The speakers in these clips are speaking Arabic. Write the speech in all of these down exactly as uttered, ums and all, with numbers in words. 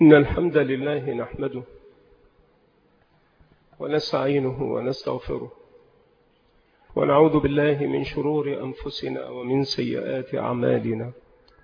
إن الحمد لله نحمده ونستعينه ونستغفره ونعوذ بالله من شرور أنفسنا ومن سيئات أعمالنا.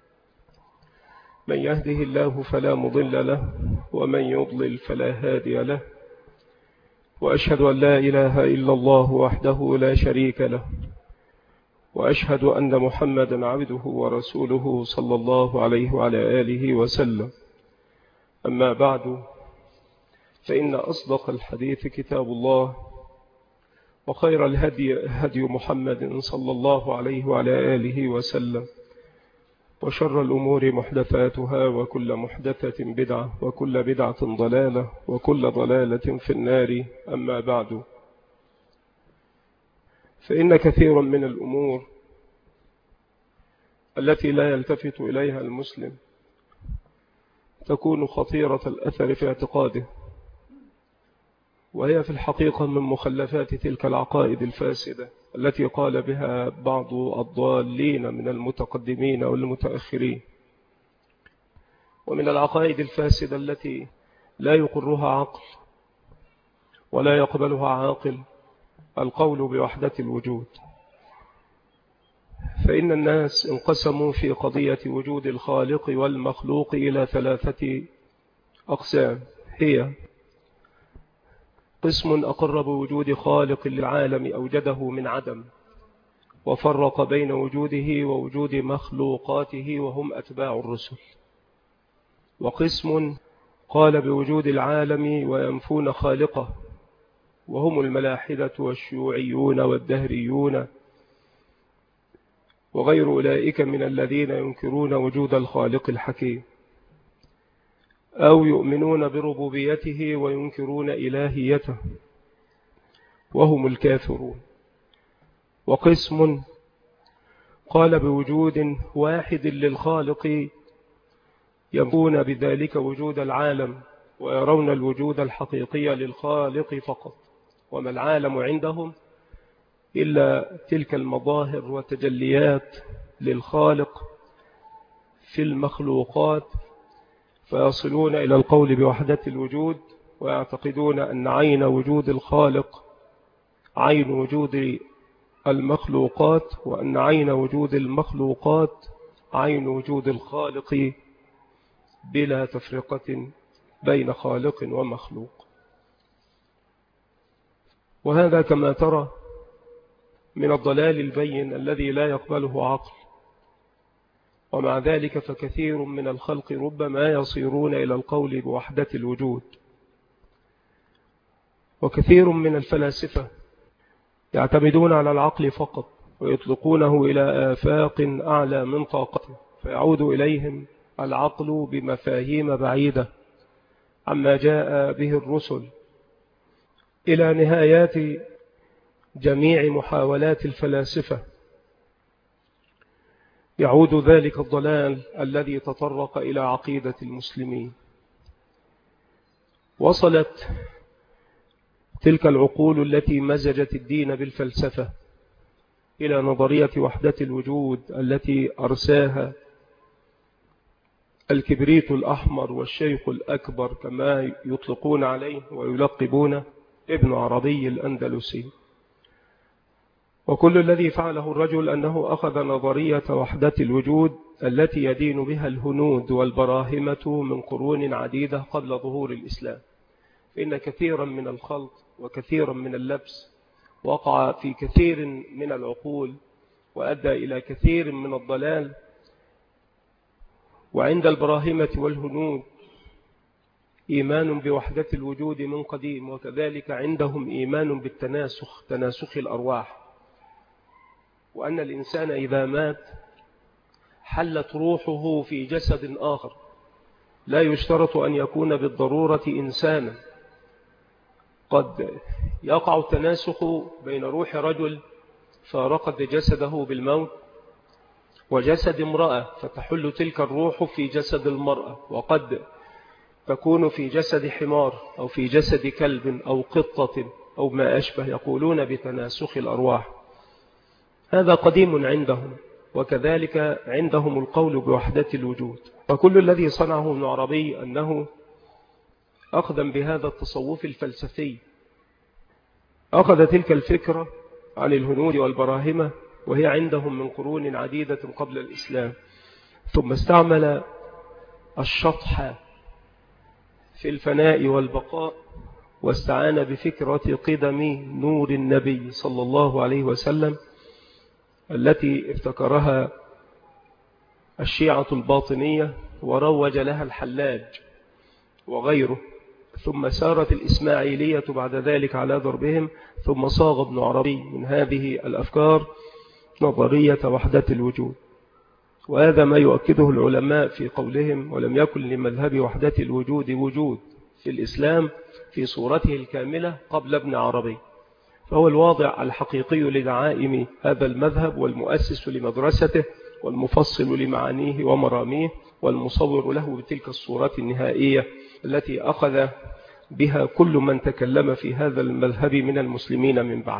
من يهده الله فلا مضل له ومن يضلل فلا هادي له، وأشهد أن لا إله إلا الله وحده لا شريك له، وأشهد أن محمدا عبده ورسوله صلى الله عليه وعلى آله وسلم. أما بعد، فإن أصدق الحديث كتاب الله، وخير الهدي هدي محمد صلى الله عليه وعلى آله وسلم، وشر الأمور محدثاتها، وكل محدثة بدعة، وكل بدعة ضلالة، وكل ضلالة في النار. أما بعد، فإن كثيرا من الأمور التي لا يلتفت إليها المسلم تكون خطيرة الأثر في اعتقاده، وهي في الحقيقة من مخلفات تلك العقائد الفاسدة التي قال بها بعض الضالين من المتقدمين والمتأخرين، ومن العقائد الفاسدة التي لا يقرها عقل ولا يقبلها عاقل القول بوحدة الوجود. فإن الناس انقسموا في قضية وجود الخالق والمخلوق إلى ثلاثة أقسام. هي قسم أقر بوجود خالق للعالم أوجده من عدم، وفرق بين وجوده ووجود مخلوقاته وهم أتباع الرسل. وقسم قال بوجود العالم وينفون خالقه، وهم الملاحدة والشيوعيون والدهريون وغير أولئك من الذين ينكرون وجود الخالق الحكيم، أو يؤمنون بربوبيته وينكرون إلهيته، وهم الكافرون. وقسم قال بوجود واحد للخالق، ينفون بذلك وجود العالم ويرون الوجود الحقيقي للخالق فقط، وما العالم عندهم إلا تلك المظاهر والتجليات للخالق في المخلوقات، فيصلون إلى القول بوحدة الوجود، ويعتقدون أن عين وجود الخالق عين وجود المخلوقات، وأن عين وجود المخلوقات عين وجود الخالق، بلا تفرقة بين خالق ومخلوق. وهذا كما ترى من الضلال البين الذي لا يقبله عقل، ومع ذلك فكثير من الخلق ربما يصيرون إلى القول بوحدة الوجود. وكثير من الفلاسفة يعتمدون على العقل فقط، ويطلقونه إلى آفاق أعلى من طاقته، فيعود إليهم العقل بمفاهيم بعيدة عما جاء به الرسل، إلى نهايات جميع محاولات الفلاسفة. يعود ذلك الضلال الذي تطرق إلى عقيدة المسلمين. وصلت تلك العقول التي مزجت الدين بالفلسفة إلى نظرية وحدة الوجود التي أرساها الكبريت الأحمر والشيخ الأكبر كما يطلقون عليه ويلقبون ابن عربي الأندلسي. وكل الذي فعله الرجل أنه أخذ نظرية وحدة الوجود التي يدين بها الهنود والبراهمة من قرون عديدة قبل ظهور الإسلام. فإن كثيرا من الخلط وكثيرا من اللبس وقع في كثير من العقول، وأدى إلى كثير من الضلال. وعند البراهمة والهنود إيمان بوحدة الوجود من قديم، وكذلك عندهم إيمان بالتناسخ، تناسخ الأرواح، وأن الإنسان إذا مات حلت روحه في جسد آخر، لا يشترط أن يكون بالضرورة إنسانا. قد يقع التناسخ بين روح رجل فارقت جسده بالموت وجسد امرأة، فتحل تلك الروح في جسد المرأة، وقد تكون في جسد حمار أو في جسد كلب أو قطة أو ما أشبه، يقولون بتناسخ الأرواح. هذا قديم عندهم، وكذلك عندهم القول بوحدة الوجود. وكل الذي صنعه ابن عربي أنه أخذا بهذا التصوف الفلسفي. أخذ تلك الفكرة عن الهنود والبراهمة وهي عندهم من قرون عديدة قبل الإسلام، ثم استعمل الشطح في الفناء والبقاء، واستعان بفكرة قدم نور النبي صلى الله عليه وسلم التي ابتكرها الشيعة الباطنية وروج لها الحلاج وغيره، ثم سارت الإسماعيلية بعد ذلك على ضربهم، ثم صاغ ابن عربي من هذه الأفكار نظرية وحدة الوجود. وهذا ما يؤكده العلماء في قولهم: ولم يكن لمذهب وحدة الوجود وجود في الإسلام في صورته الكاملة قبل ابن عربي، فهو الواضع الحقيقي لدعائم هذا المذهب والمؤسس لمدرسته والمفصل لمعانيه ومراميه والمصور له بتلك الصورة النهائية التي أخذ بها كل من تكلم في هذا المذهب من المسلمين من بعد.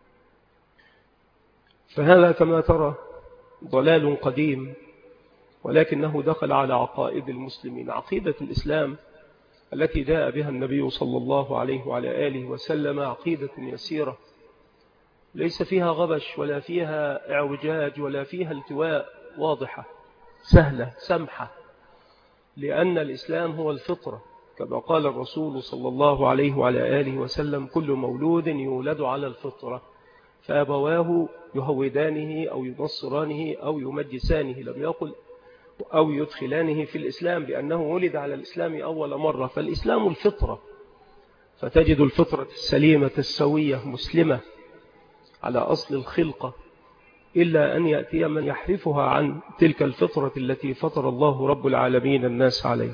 فهذا كما ترى ضلال قديم، ولكنه دخل على عقائد المسلمين. عقيدة الإسلام التي جاء بها النبي صلى الله عليه وعلى آله وسلم عقيدة يسيرة، ليس فيها غبش ولا فيها اعوجاج ولا فيها التواء، واضحة سهلة سمحة، لأن الإسلام هو الفطرة، كما قال الرسول صلى الله عليه وعلى آله وسلم: كل مولود يولد على الفطرة فأبواه يهودانه أو ينصرانه أو يمجسانه، لم يقل أو يدخلانه في الإسلام، لأنه ولد على الإسلام أول مرة. فالإسلام الفطرة، فتجد الفطرة السليمة السوية مسلمة على أصل الخلقة، إلا أن يأتي من يحرفها عن تلك الفطرة التي فطر الله رب العالمين الناس عليه.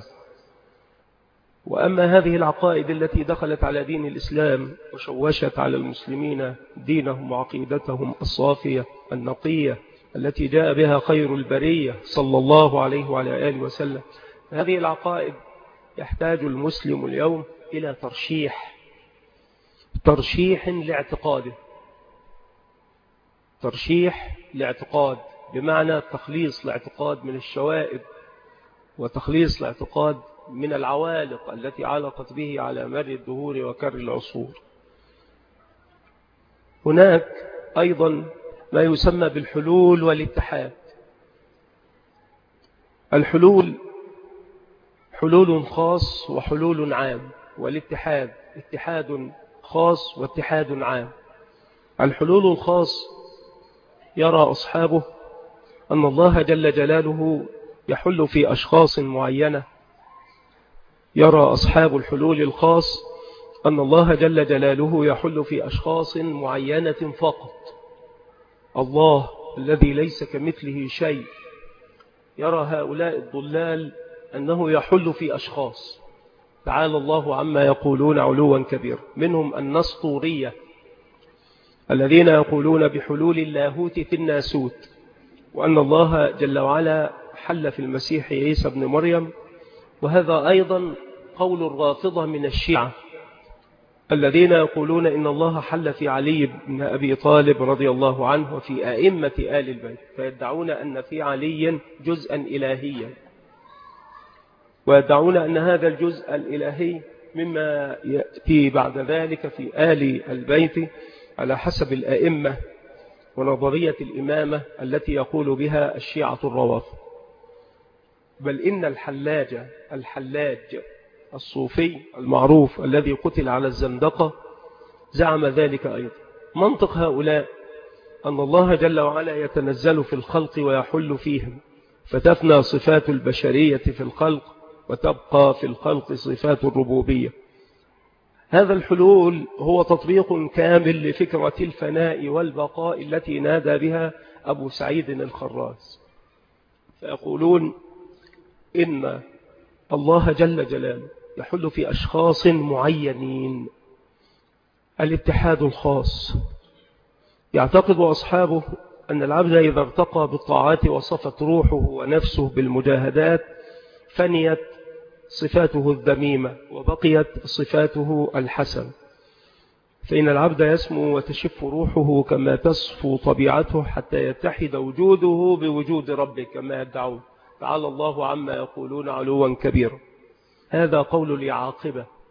وأما هذه العقائد التي دخلت على دين الإسلام وشوشت على المسلمين دينهم وعقيدتهم الصافية النقية التي جاء بها خير البرية صلى الله عليه وعلى آله وسلم، هذه العقائد يحتاج المسلم اليوم إلى ترشيح ترشيح لاعتقاده، ترشيح لاعتقاد بمعنى تخليص الاعتقاد من الشوائب، وتخليص الاعتقاد من العوالق التي علقت به على مر الدهور وكر العصور. هناك أيضا ما يسمى بالحلول والاتحاد. الحلول حلول خاص وحلول عام، والاتحاد اتحاد خاص واتحاد عام. الحلول الخاص يرى أصحابه أن الله جل جلاله يحل في أشخاص معينة، يرى أصحاب الحلول الخاص أن الله جل جلاله يحل في أشخاص معينة فقط. الله الذي ليس كمثله شيء، يرى هؤلاء الضلال أنه يحل في أشخاص. تعالى الله عما يقولون علوا كبيرا، منهم النسطورية الذين يقولون بحلول اللاهوت في الناسوت، وأن الله جل وعلا حل في المسيح عيسى بن مريم. وهذا أيضا قول الرافضة من الشيعة الذين يقولون إن الله حل في علي بن أبي طالب رضي الله عنه وفي أئمة آل البيت، فيدعون أن في علي جزءا إلهيا، ويدعون أن هذا الجزء الإلهي مما يأتي بعد ذلك في آل البيت على حسب الأئمة ونظرية الإمامة التي يقول بها الشيعة الروافض. بل إن الحلاج الحلاج الصوفي المعروف الذي قتل على الزندقة زعم ذلك أيضا. منطق هؤلاء أن الله جل وعلا يتنزل في الخلق ويحل فيهم، فتفنى صفات البشرية في الخلق وتبقى في الخلق صفات الربوبية. هذا الحلول هو تطبيق كامل لفكرة الفناء والبقاء التي نادى بها أبو سعيد الخراز، فيقولون إن الله جل جلاله يحل في أشخاص معينين. الاتحاد الخاص، يعتقد أصحابه أن العبد إذا ارتقى بالطاعات وصفت روحه ونفسه بالمجاهدات فنيت صفاته الذميمة وبقيت صفاته الحسن، فإن العبد يسمو وتشف روحه كما تصفو طبيعته حتى يتحد وجوده بوجود ربه كما يدعون. تعالى الله عما يقولون علوا كبيرا. هذا قول اليعاقبة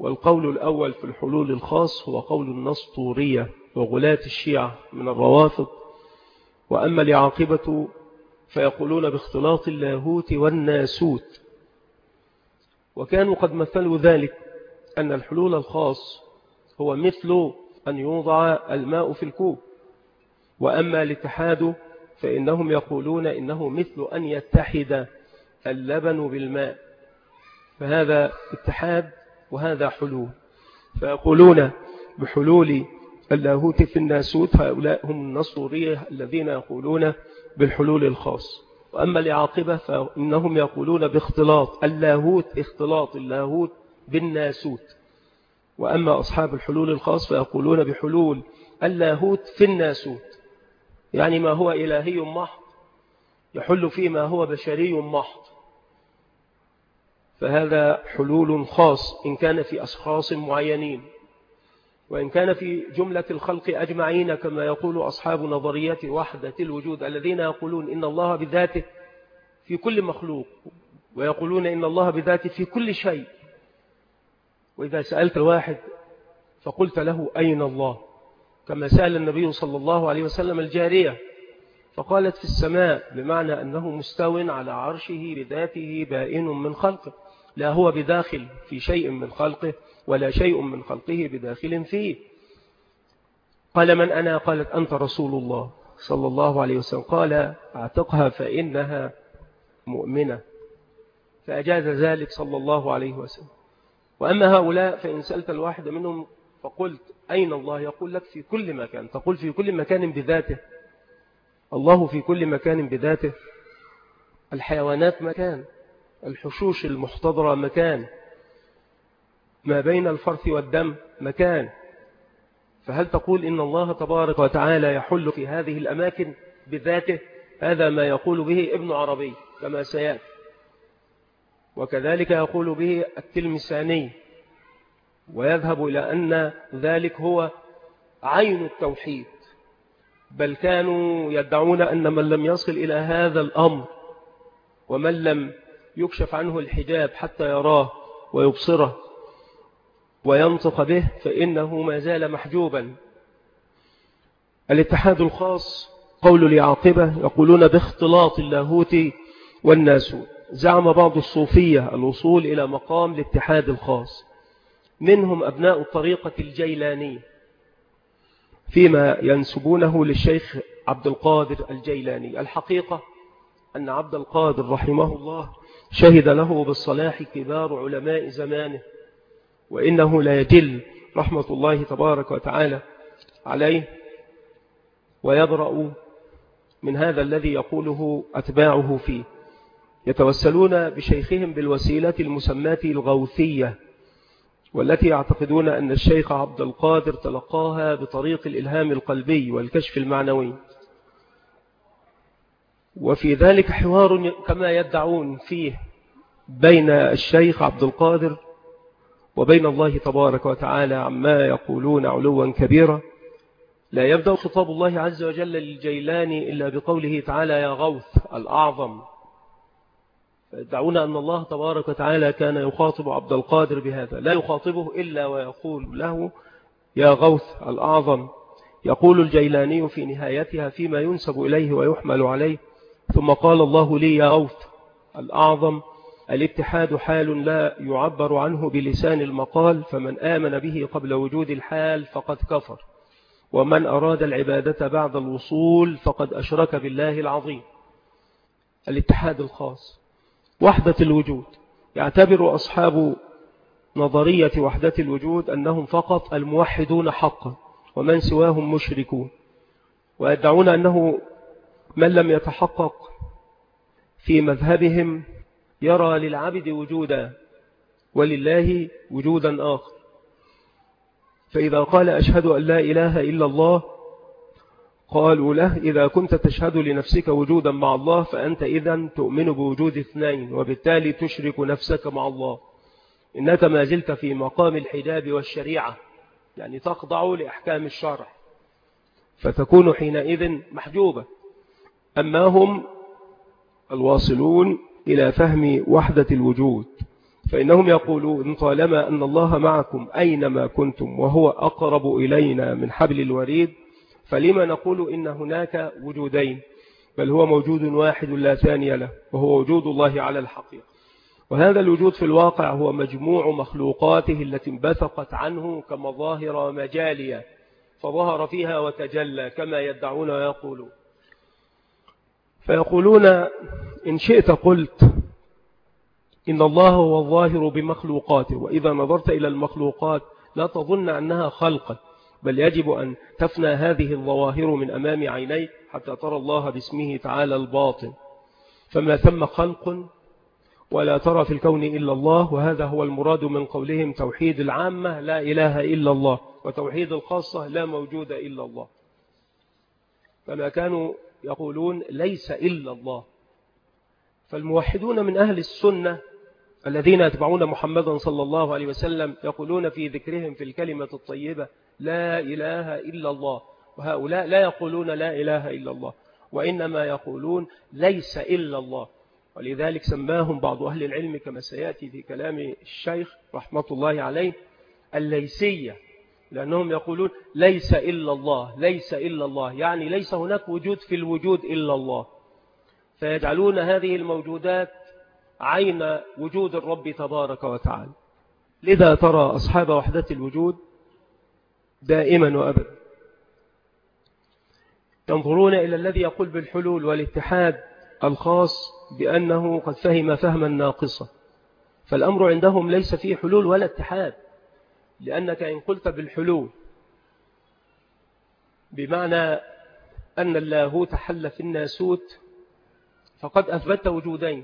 والقول الأول في الحلول الخاص هو قول النسطورية وغلاة الشيعة من الروافض. وأما العاقبة فيقولون باختلاط اللاهوت والناسوت، وكانوا قد مثلوا ذلك أن الحلول الخاص هو مثل أن يوضع الماء في الكوب، وأما الاتحاد فإنهم يقولون إنه مثل أن يتحد اللبن بالماء، فهذا اتحاد وهذا حلول. فيقولون بحلول اللاهوت في الناسوت، هؤلاء هم النسطورية الذين يقولون بالحلول الخاص. وأما العاقبة فإنهم يقولون باختلاط اللاهوت، اختلاط اللاهوت بالناسوت. وأما أصحاب الحلول الخاص فيقولون بحلول اللاهوت في الناسوت، يعني ما هو إلهي محض يحل فيه ما هو بشري محض، فهذا حلول خاص إن كان في أشخاص معينين. وإن كان في جملة الخلق أجمعين كما يقول أصحاب نظرية وحدة الوجود الذين يقولون إن الله بذاته في كل مخلوق، ويقولون إن الله بذاته في كل شيء. وإذا سألت الواحد فقلت له أين الله، كما سأل النبي صلى الله عليه وسلم الجارية فقالت في السماء، بمعنى أنه مستو على عرشه بذاته بائن من خلقه، لا هو بداخل في شيء من خلقه ولا شيء من خلقه بداخل فيه. قال من أنا؟ قالت أنت رسول الله صلى الله عليه وسلم. قال اعتقها فإنها مؤمنة، فأجاز ذلك صلى الله عليه وسلم. وأما هؤلاء فإن سألت الواحد منهم فقلت أين الله، يقول لك في كل مكان. تقول في كل مكان بذاته، الله في كل مكان بذاته. الحيوانات مكان، الحشوش المحتضرة مكان، ما بين الفرث والدم مكان. فهل تقول إن الله تبارك وتعالى يحل في هذه الأماكن بذاته؟ هذا ما يقول به ابن عربي كما سيأتي، وكذلك يقول به التلمساني، ويذهب إلى أن ذلك هو عين التوحيد. بل كانوا يدعون أن من لم يصل إلى هذا الأمر ومن لم يكشف عنه الحجاب حتى يراه ويبصره وينطق به فإنه ما زال محجوبا. الاتحاد الخاص قول العاقبة يقولون باختلاط اللاهوت والناسوت. زعم بعض الصوفية الوصول إلى مقام الاتحاد الخاص، منهم أبناء الطريقة الجيلانية فيما ينسبونه للشيخ عبد القادر الجيلاني. الحقيقة أن عبد القادر رحمه الله شهد له بالصلاح كبار علماء زمانه، وإنه لا يجل رحمة الله تبارك وتعالى عليه، ويبرأ من هذا الذي يقوله أتباعه فيه. يتوسلون بشيخهم بالوسيلة المسماة الغوثية، والتي يعتقدون أن الشيخ عبد القادر تلقاها بطريق الإلهام القلبي والكشف المعنوي. وفي ذلك حوار كما يدعون فيه بين الشيخ عبد القادر وبين الله تبارك وتعالى عما يقولون علوا كبيرا. لا يبدأ خطاب الله عز وجل للجيلاني إلا بقوله تعالى يا غوث الأعظم، فيدعون أن الله تبارك وتعالى كان يخاطب عبد القادر بهذا، لا يخاطبه إلا ويقول له يا غوث الأعظم. يقول الجيلاني في نهايتها فيما ينسب إليه ويحمل عليه: ثم قال الله لي يا غوث الأعظم الاتحاد حال لا يعبر عنه بلسان المقال، فمن آمن به قبل وجود الحال فقد كفر، ومن أراد العبادة بعد الوصول فقد أشرك بالله العظيم. الاتحاد الخاص وحدة الوجود. يعتبر أصحاب نظرية وحدة الوجود أنهم فقط الموحدون حقا، ومن سواهم مشركون، ويدعون أنه من لم يتحقق في مذهبهم يرى للعبد وجودا ولله وجودا آخر. فإذا قال أشهد أن لا إله إلا الله قالوا له إذا كنت تشهد لنفسك وجودا مع الله فأنت إذن تؤمن بوجود اثنين، وبالتالي تشرك نفسك مع الله، إنك ما زلت في مقام الحجاب والشريعة، يعني تخضع لأحكام الشرع، فتكون حينئذ محجوبة. أما هم الواصلون إلى فهم وحدة الوجود فإنهم يقولون طالما أن الله معكم أينما كنتم وهو أقرب إلينا من حبل الوريد، فلما نقول إن هناك وجودين؟ بل هو موجود واحد لا ثاني له، وهو وجود الله على الحقيقة. وهذا الوجود في الواقع هو مجموع مخلوقاته التي انبثقت عنه كمظاهر مجالية، فظهر فيها وتجلى كما يدعون ويقولون. فيقولون إن شئت قلت إن الله هو الظاهر بمخلوقاته، وإذا نظرت إلى المخلوقات لا تظن أنها خلقا، بل يجب أن تفنى هذه الظواهر من أمام عينيك حتى ترى الله باسمه تعالى الباطن. فما ثم خلق ولا ترى في الكون إلا الله، وهذا هو المراد من قولهم توحيد العامة لا إله إلا الله، وتوحيد الخاصة لا موجود إلا الله. فما كانوا يقولون ليس إلا الله. فالموحدون من أهل السنة الذين يتبعون محمدا صلى الله عليه وسلم يقولون في ذكرهم في الكلمة الطيبة لا إله إلا الله، وهؤلاء لا يقولون لا إله إلا الله، وإنما يقولون ليس إلا الله. ولذلك سماهم بعض أهل العلم كما سيأتي في كلام الشيخ رحمة الله عليه الليسية، لأنهم يقولون ليس إلا الله، ليس إلا الله، يعني ليس هناك وجود في الوجود إلا الله. فيجعلون هذه الموجودات عين وجود الرب تبارك وتعالى. لذا ترى أصحاب وحدة الوجود دائما وأبدا ينظرون إلى الذي يقول بالحلول والاتحاد الخاص بأنه قد فهم فهما ناقصا، فالأمر عندهم ليس فيه حلول ولا اتحاد، لأنك إن قلت بالحلول بمعنى أن اللاهوت حل في الناسوت فقد أثبت وجودين،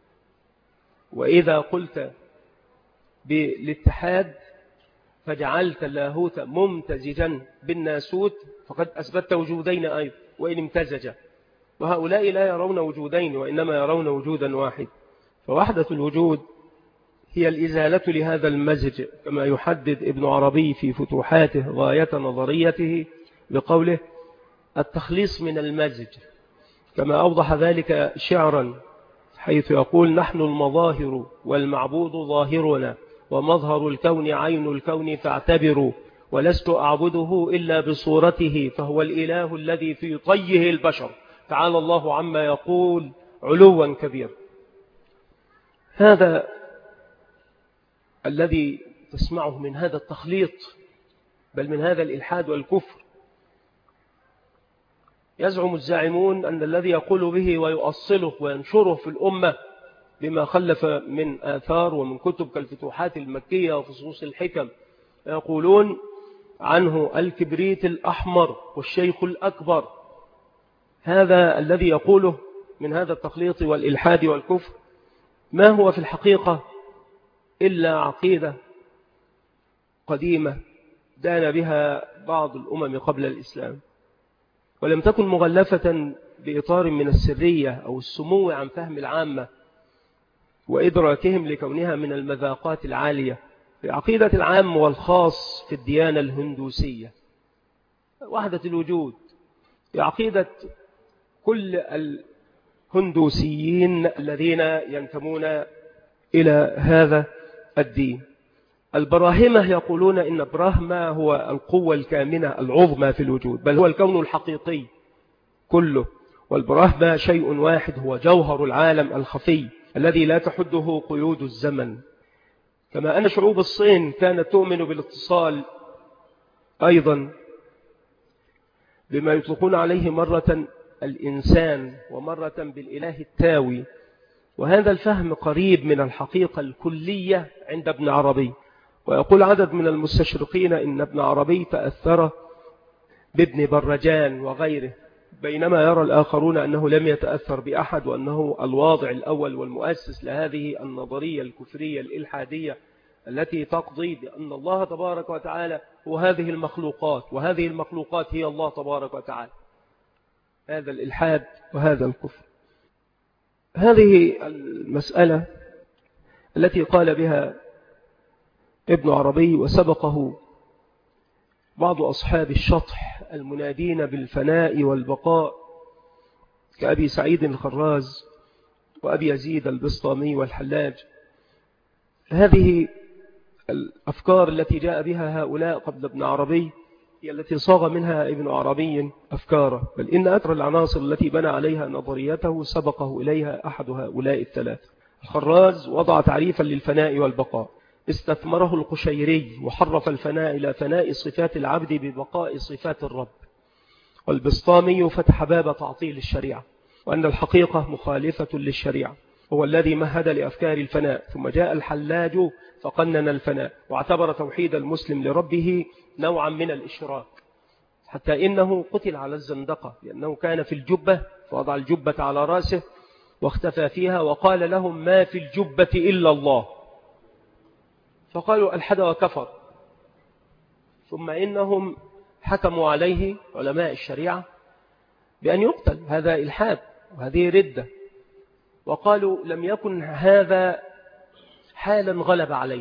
وإذا قلت بالاتحاد فجعلت اللاهوت ممتزجا بالناسوت فقد أثبت وجودين أيضا وإن امتزجا. وهؤلاء لا يرون وجودين وإنما يرون وجودا واحد. فوحدة الوجود هي الإزالة لهذا المزج، كما يحدد ابن عربي في فتوحاته غاية نظريته بقوله التخليص من المزج، كما أوضح ذلك شعرا حيث يقول نحن المظاهر والمعبود ظاهرنا، ومظهر الكون عين الكون فاعتبروا، ولست أعبده إلا بصورته، فهو الإله الذي في طيه البشر، تعالى الله عما يقول علوا كبيرا. هذا الذي تسمعه من هذا التخليط، بل من هذا الإلحاد والكفر. يزعم الزاعمون أن الذي يقول به ويؤصله وينشره في الأمة بما خلف من آثار ومن كتب كالفتوحات المكية وفصوص الحكم، يقولون عنه الكبريت الأحمر والشيخ الأكبر. هذا الذي يقوله من هذا التخليط والإلحاد والكفر ما هو في الحقيقة إلا عقيدة قديمة دان بها بعض الأمم قبل الإسلام، ولم تكن مغلفة بإطار من السرية أو السمو عن فهم العامة وإدراكهم لكونها من المذاقات العالية. في عقيدة العام والخاص في الديانة الهندوسية وحدة الوجود، في عقيدة كل الهندوسيين الذين ينتمون إلى هذا الدين. البراهمة يقولون إن براهما هو القوة الكامنة العظمى في الوجود، بل هو الكون الحقيقي كله، والبراهما شيء واحد هو جوهر العالم الخفي الذي لا تحده قيود الزمن. كما أن شعوب الصين كانت تؤمن بالاتصال أيضا بما يطلقون عليه مرة الإنسان ومرة بالإله التاوي، وهذا الفهم قريب من الحقيقة الكلية عند ابن عربي. ويقول عدد من المستشرقين إن ابن عربي تأثر بابن برجان وغيره، بينما يرى الآخرون أنه لم يتأثر بأحد، وأنه الواضع الأول والمؤسس لهذه النظرية الكفرية الإلحادية التي تقضي بأن الله تبارك وتعالى هو هذه المخلوقات، وهذه المخلوقات هي الله تبارك وتعالى. هذا الإلحاد وهذا الكفر. هذه المسألة التي قال بها ابن عربي وسبقه بعض أصحاب الشطح المنادين بالفناء والبقاء كأبي سعيد الخراز وأبي يزيد البسطامي والحلاج، هذه الأفكار التي جاء بها هؤلاء قبل ابن عربي هي التي صاغ منها ابن عربي أفكاره، بل إن أثر العناصر التي بنى عليها نظريته سبقه إليها أحد هؤلاء الثلاثة. الخراز وضع تعريفا للفناء والبقاء استثمره القشيري وحرف الفناء إلى فناء صفات العبد ببقاء صفات الرب. والبسطامي فتح باب تعطيل الشريعة وأن الحقيقة مخالفة للشريعة، هو الذي مهد لأفكار الفناء. ثم جاء الحلاج فقنن الفناء واعتبر توحيد المسلم لربه نوعا من الإشراك، حتى إنه قتل على الزندقة لأنه كان في الجبة فوضع الجبة على رأسه واختفى فيها وقال لهم ما في الجبة إلا الله، فقالوا ألحد وكفر. ثم إنهم حكموا عليه علماء الشريعة بأن يقتل، هذا إلحاد وهذه ردة، وقالوا لم يكن هذا حالا غلب عليه،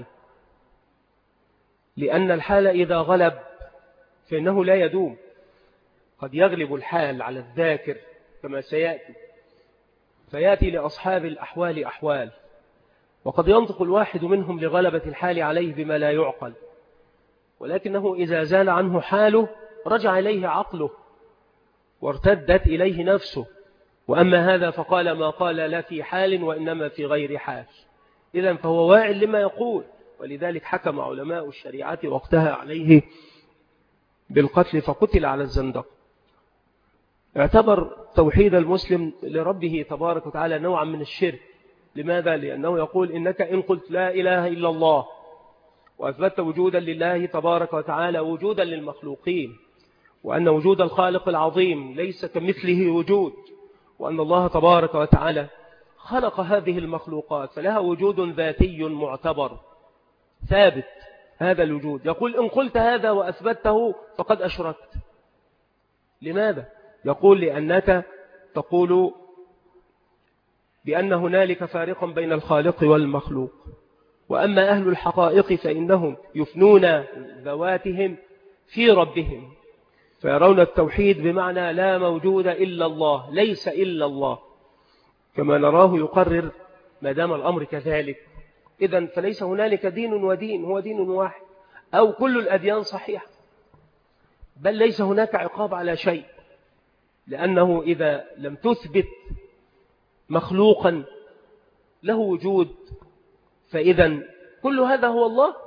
لأن الحال إذا غلب فإنه لا يدوم، قد يغلب الحال على الذاكر كما سيأتي، فيأتي لأصحاب الأحوال أحوال، وقد ينطق الواحد منهم لغلبة الحال عليه بما لا يعقل، ولكنه إذا زال عنه حاله رجع إليه عقله وارتدت إليه نفسه. وأما هذا فقال ما قال لا في حال وإنما في غير حال، إذن فهو واع لما يقول، ولذلك حكم علماء الشريعة وقتها عليه بالقتل فقتل على الزندق. اعتبر توحيد المسلم لربه تبارك وتعالى نوعا من الشرك. لماذا؟ لأنه يقول إنك إن قلت لا إله إلا الله وأثبت وجودا لله تبارك وتعالى وجودا للمخلوقين، وأن وجود الخالق العظيم ليس كمثله وجود، وأن الله تبارك وتعالى خلق هذه المخلوقات فلها وجود ذاتي معتبر ثابت، هذا الوجود. يقول إن قلت هذا وأثبته فقد أشركت. لماذا؟ يقول لأنك تقول بأن هنالك فارقا بين الخالق والمخلوق، وأما أهل الحقائق فإنهم يفنون ذواتهم في ربهم، فيرون التوحيد بمعنى لا موجود إلا الله، ليس إلا الله، كما نراه يقرر ما دام الأمر كذلك. إذن فليس هنالك دين ودين، هو دين واحد، أو كل الأديان صحيحة، بل ليس هناك عقاب على شيء، لأنه إذا لم تثبت مخلوقا له وجود فإذا كل هذا هو الله.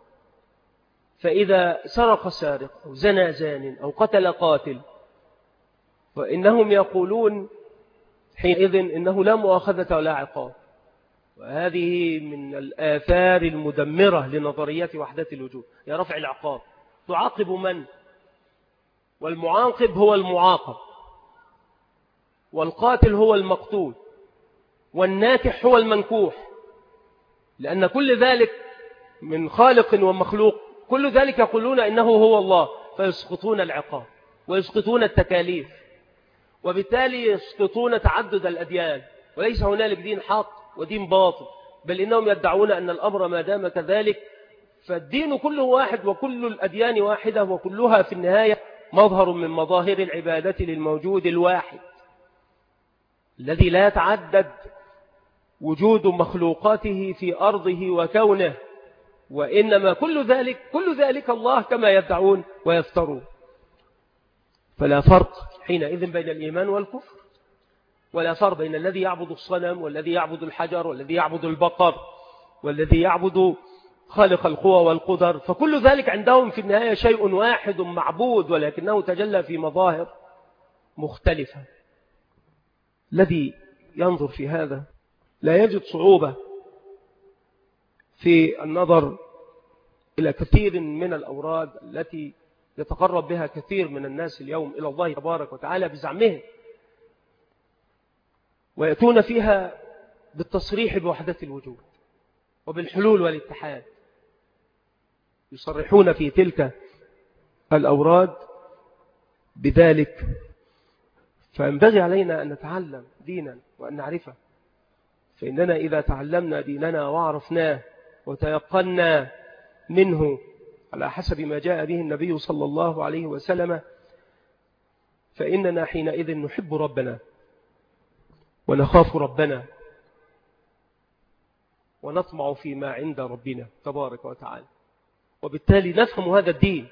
فإذا سرق سارق أو زنى زان أو قتل قاتل فإنهم يقولون حينئذ إنه لا مؤاخذة ولا عقاب. وهذه من الآثار المدمرة لنظرية وحدة الوجود، هي رفع العقاب. تعاقب من؟ والمعاقب هو المعاقب، والقاتل هو المقتول، والناكح هو المنكوح، لأن كل ذلك من خالق ومخلوق، كل ذلك يقولون إنه هو الله، فيسقطون العقاب ويسقطون التكاليف، وبالتالي يسقطون تعدد الأديان، وليس هنالك دين حق ودين باطل، بل إنهم يدعون أن الأمر ما دام كذلك فالدين كله واحد وكل الأديان واحدة، وكلها في النهاية مظهر من مظاهر العبادة للموجود الواحد الذي لا يتعدد وجود مخلوقاته في أرضه وكونه، وإنما كل ذلك كل ذلك الله كما يدعون ويفترون. فلا فرق حينئذ بين الإيمان والكفر، ولا فرق بين الذي يعبد الصنم والذي يعبد الحجر والذي يعبد البقر والذي يعبد خالق القوى والقدر، فكل ذلك عندهم في النهاية شيء واحد معبود، ولكنه تجلى في مظاهر مختلفة. الذي ينظر في هذا لا يجد صعوبة في النظر إلى كثير من الأوراد التي يتقرب بها كثير من الناس اليوم إلى الله تبارك وتعالى بزعمهم، ويأتون فيها بالتصريح بوحدة الوجود وبالحلول والاتحاد، يصرحون في تلك الأوراد بذلك. فينبغي علينا أن نتعلم دينا وأن نعرفه، فإننا إذا تعلمنا ديننا وعرفناه وتيقنا منه على حسب ما جاء به النبي صلى الله عليه وسلم، فإننا حينئذ نحب ربنا ونخاف ربنا ونطمع فيما عند ربنا تبارك وتعالى. وبالتالي نفهم هذا الدين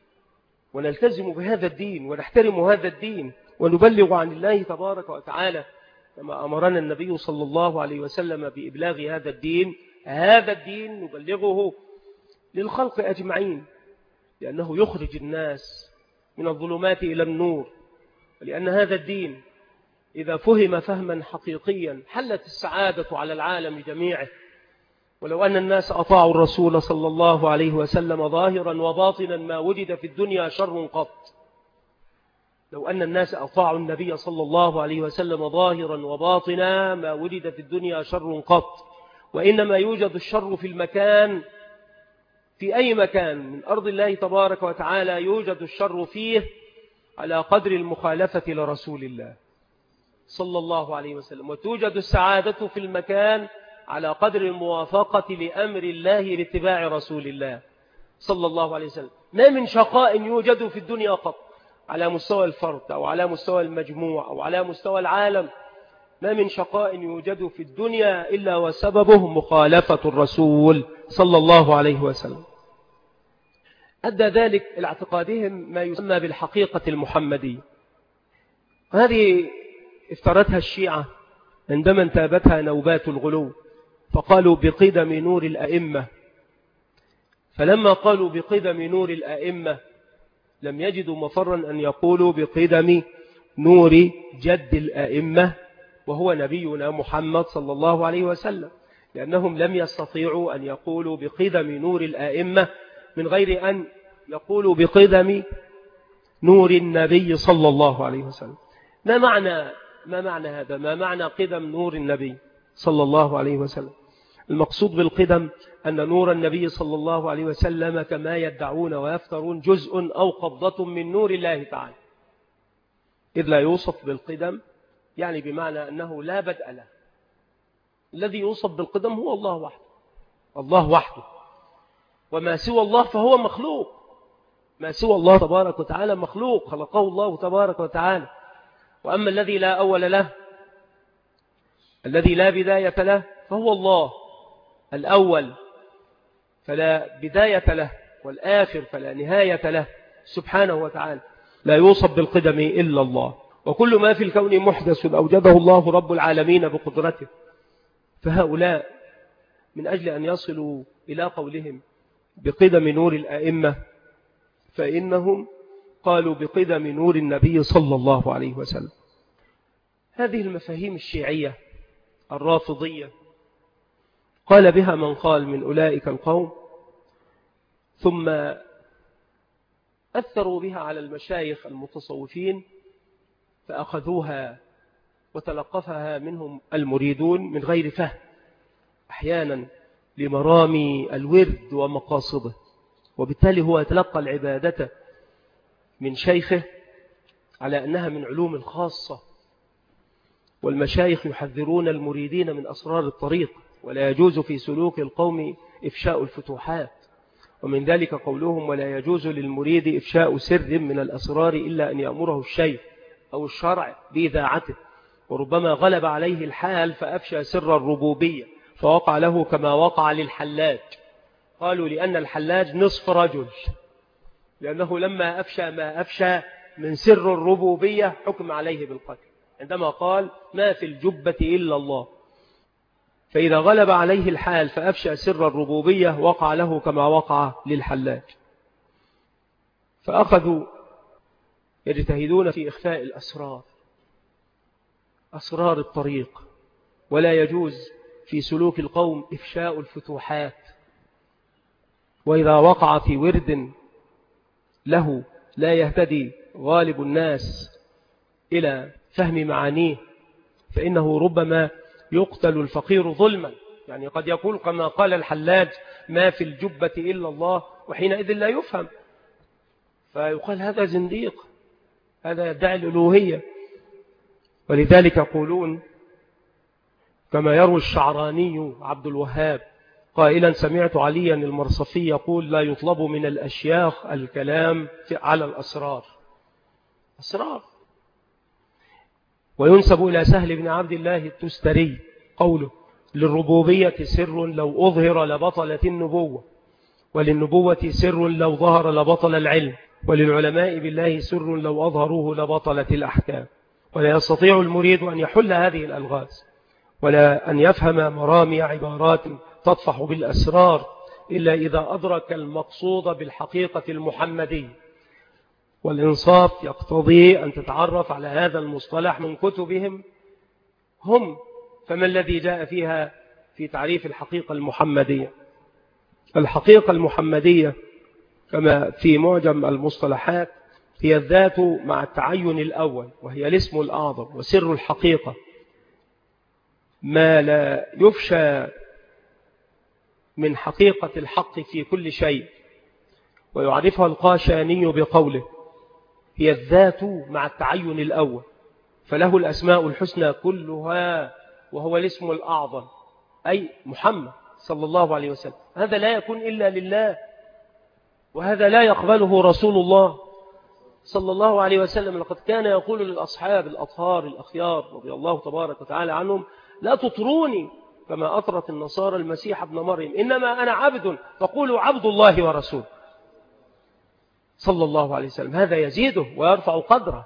ونلتزم بهذا الدين ونحترم هذا الدين ونبلغ عن الله تبارك وتعالى كما أمرنا النبي صلى الله عليه وسلم بإبلاغ هذا الدين. هذا الدين نبلغه للخلق أجمعين، لأنه يخرج الناس من الظلمات إلى النور، ولأن هذا الدين إذا فهم فهما حقيقيا حلت السعادة على العالم جميعه. ولو أن الناس أطاعوا الرسول صلى الله عليه وسلم ظاهرا وباطنا ما وجد في الدنيا شر قط. لو أن الناس أطاعوا النبي صلى الله عليه وسلم ظاهرا وباطنا ما وجد في الدنيا شر قط. وإنما يوجد الشر في المكان، في أي مكان من أرض الله تبارك وتعالى يوجد الشر فيه على قدر المخالفة لرسول الله صلى الله عليه وسلم، وتوجد السعادة في المكان على قدر الموافقة لأمر الله لاتباع رسول الله صلى الله عليه وسلم. ما من شقاء يوجد في الدنيا قط على مستوى الفرد أو على مستوى المجموع أو على مستوى العالم، ما من شقاء يوجد في الدنيا إلا وسببه مخالفة الرسول صلى الله عليه وسلم. أدى ذلك إلى اعتقادهم ما يسمى بالحقيقة المحمدية، هذه افترتها الشيعة عندما انتابتها نوبات الغلو، فقالوا بقدم نور الأئمة. فلما قالوا بقدم نور الأئمة لم يجدوا مفرا أن يقولوا بقدم نور جد الأئمة وهو نبينا محمد صلى الله عليه وسلم، لأنهم لم يستطيعوا أن يقولوا بقدم نور الأئمة من غير أن يقولوا بقدم نور النبي صلى الله عليه وسلم. ما معنى ما معنى هذا؟ ما معنى قدم نور النبي صلى الله عليه وسلم؟ المقصود بالقدم أن نور النبي صلى الله عليه وسلم كما يدعون ويفترون جزء أو قبضة من نور الله تعالى، إذ لا يوصف بالقدم يعني بمعنى أنه لا بدء له. الذي يوصف بالقدم هو الله وحده، الله وحده، وما سوى الله فهو مخلوق. ما سوى الله تبارك وتعالى مخلوق خلقه الله تبارك وتعالى. وأما الذي لا أول له، الذي لا بداية له، فهو الله الأول فلا بداية له، والآخر فلا نهاية له سبحانه وتعالى. لا يوصف بالقدم إلا الله، وكل ما في الكون محدث أوجده الله رب العالمين بقدرته. فهؤلاء من أجل أن يصلوا إلى قولهم بقدم نور الأئمة فإنهم قالوا بقدم نور النبي صلى الله عليه وسلم. هذه المفاهيم الشيعية الرافضية قال بها من قال من أولئك القوم، ثم أثروا بها على المشايخ المتصوفين فأخذوها وتلقفها منهم المريدون من غير فهم، أحيانا لمرامي الورد ومقاصده، وبالتالي هو يتلقى العبادة من شيخه على أنها من علوم الخاصة. والمشايخ يحذرون المريدين من أسرار الطريق، ولا يجوز في سلوك القوم إفشاء الفتوحات، ومن ذلك قولهم ولا يجوز للمريد إفشاء سر من الأسرار إلا أن يأمره الشيخ أو الشرع بإذاعته. وربما غلب عليه الحال فأفشى سر الربوبية فوقع له كما وقع للحلاج. قالوا لأن الحلاج نصف رجل، لأنه لما أفشى ما أفشى من سر الربوبية حكم عليه بالقتل عندما قال ما في الجبة إلا الله. فإذا غلب عليه الحال فأفشى سر الربوبية وقع له كما وقع للحلاج. فأخذوا يجتهدون في إخفاء الأسرار، أسرار الطريق، ولا يجوز في سلوك القوم إفشاء الفتوحات. وإذا وقع في ورد له لا يهتدي غالب الناس إلى فهم معانيه فإنه ربما يقتل الفقير ظلما. يعني قد يقول كما قال الحلاج ما في الجبة إلا الله، وحينئذ لا يفهم، فيقال هذا زنديق، هذا يدعي الألوهية. ولذلك يقولون كما يروي الشعراني عبد الوهاب قائلا سمعت عليا المرصفي يقول لا يطلب من الأشياخ الكلام على الأسرار، أسرار. وينسب إلى سهل بن عبد الله التستري قوله للربوبية سر لو أظهر لبطلت النبوة، وللنبوة سر لو ظهر لبطل العلم، وللعلماء بالله سر لو أظهروه لبطلت الأحكام. ولا يستطيع المريد أن يحل هذه الألغاز ولا أن يفهم مرامي عبارات تطفح بالأسرار إلا إذا أدرك المقصود بالحقيقة المحمدية. والإنصاف يقتضي أن تتعرف على هذا المصطلح من كتبهم هم، فما الذي جاء فيها في تعريف الحقيقة المحمدية؟ الحقيقة المحمدية كما في معجم المصطلحات هي الذات مع التعين الأول، وهي الاسم الأعظم وسر الحقيقة، ما لا يفشى من حقيقة الحق في كل شيء. ويعرفها القاشاني بقوله هي الذات مع التعين الأول، فله الأسماء الحسنى كلها وهو الاسم الأعظم، أي محمد صلى الله عليه وسلم. هذا لا يكون إلا لله، وهذا لا يقبله رسول الله صلى الله عليه وسلم. لقد كان يقول للأصحاب الأطهار الأخيار رضي الله تبارك وتعالى عنهم لا تطروني كما أطرت النصارى المسيح ابن مريم، إنما أنا عبد فقولوا عبد الله ورسوله صلى الله عليه وسلم. هذا يزيده ويرفع قدره،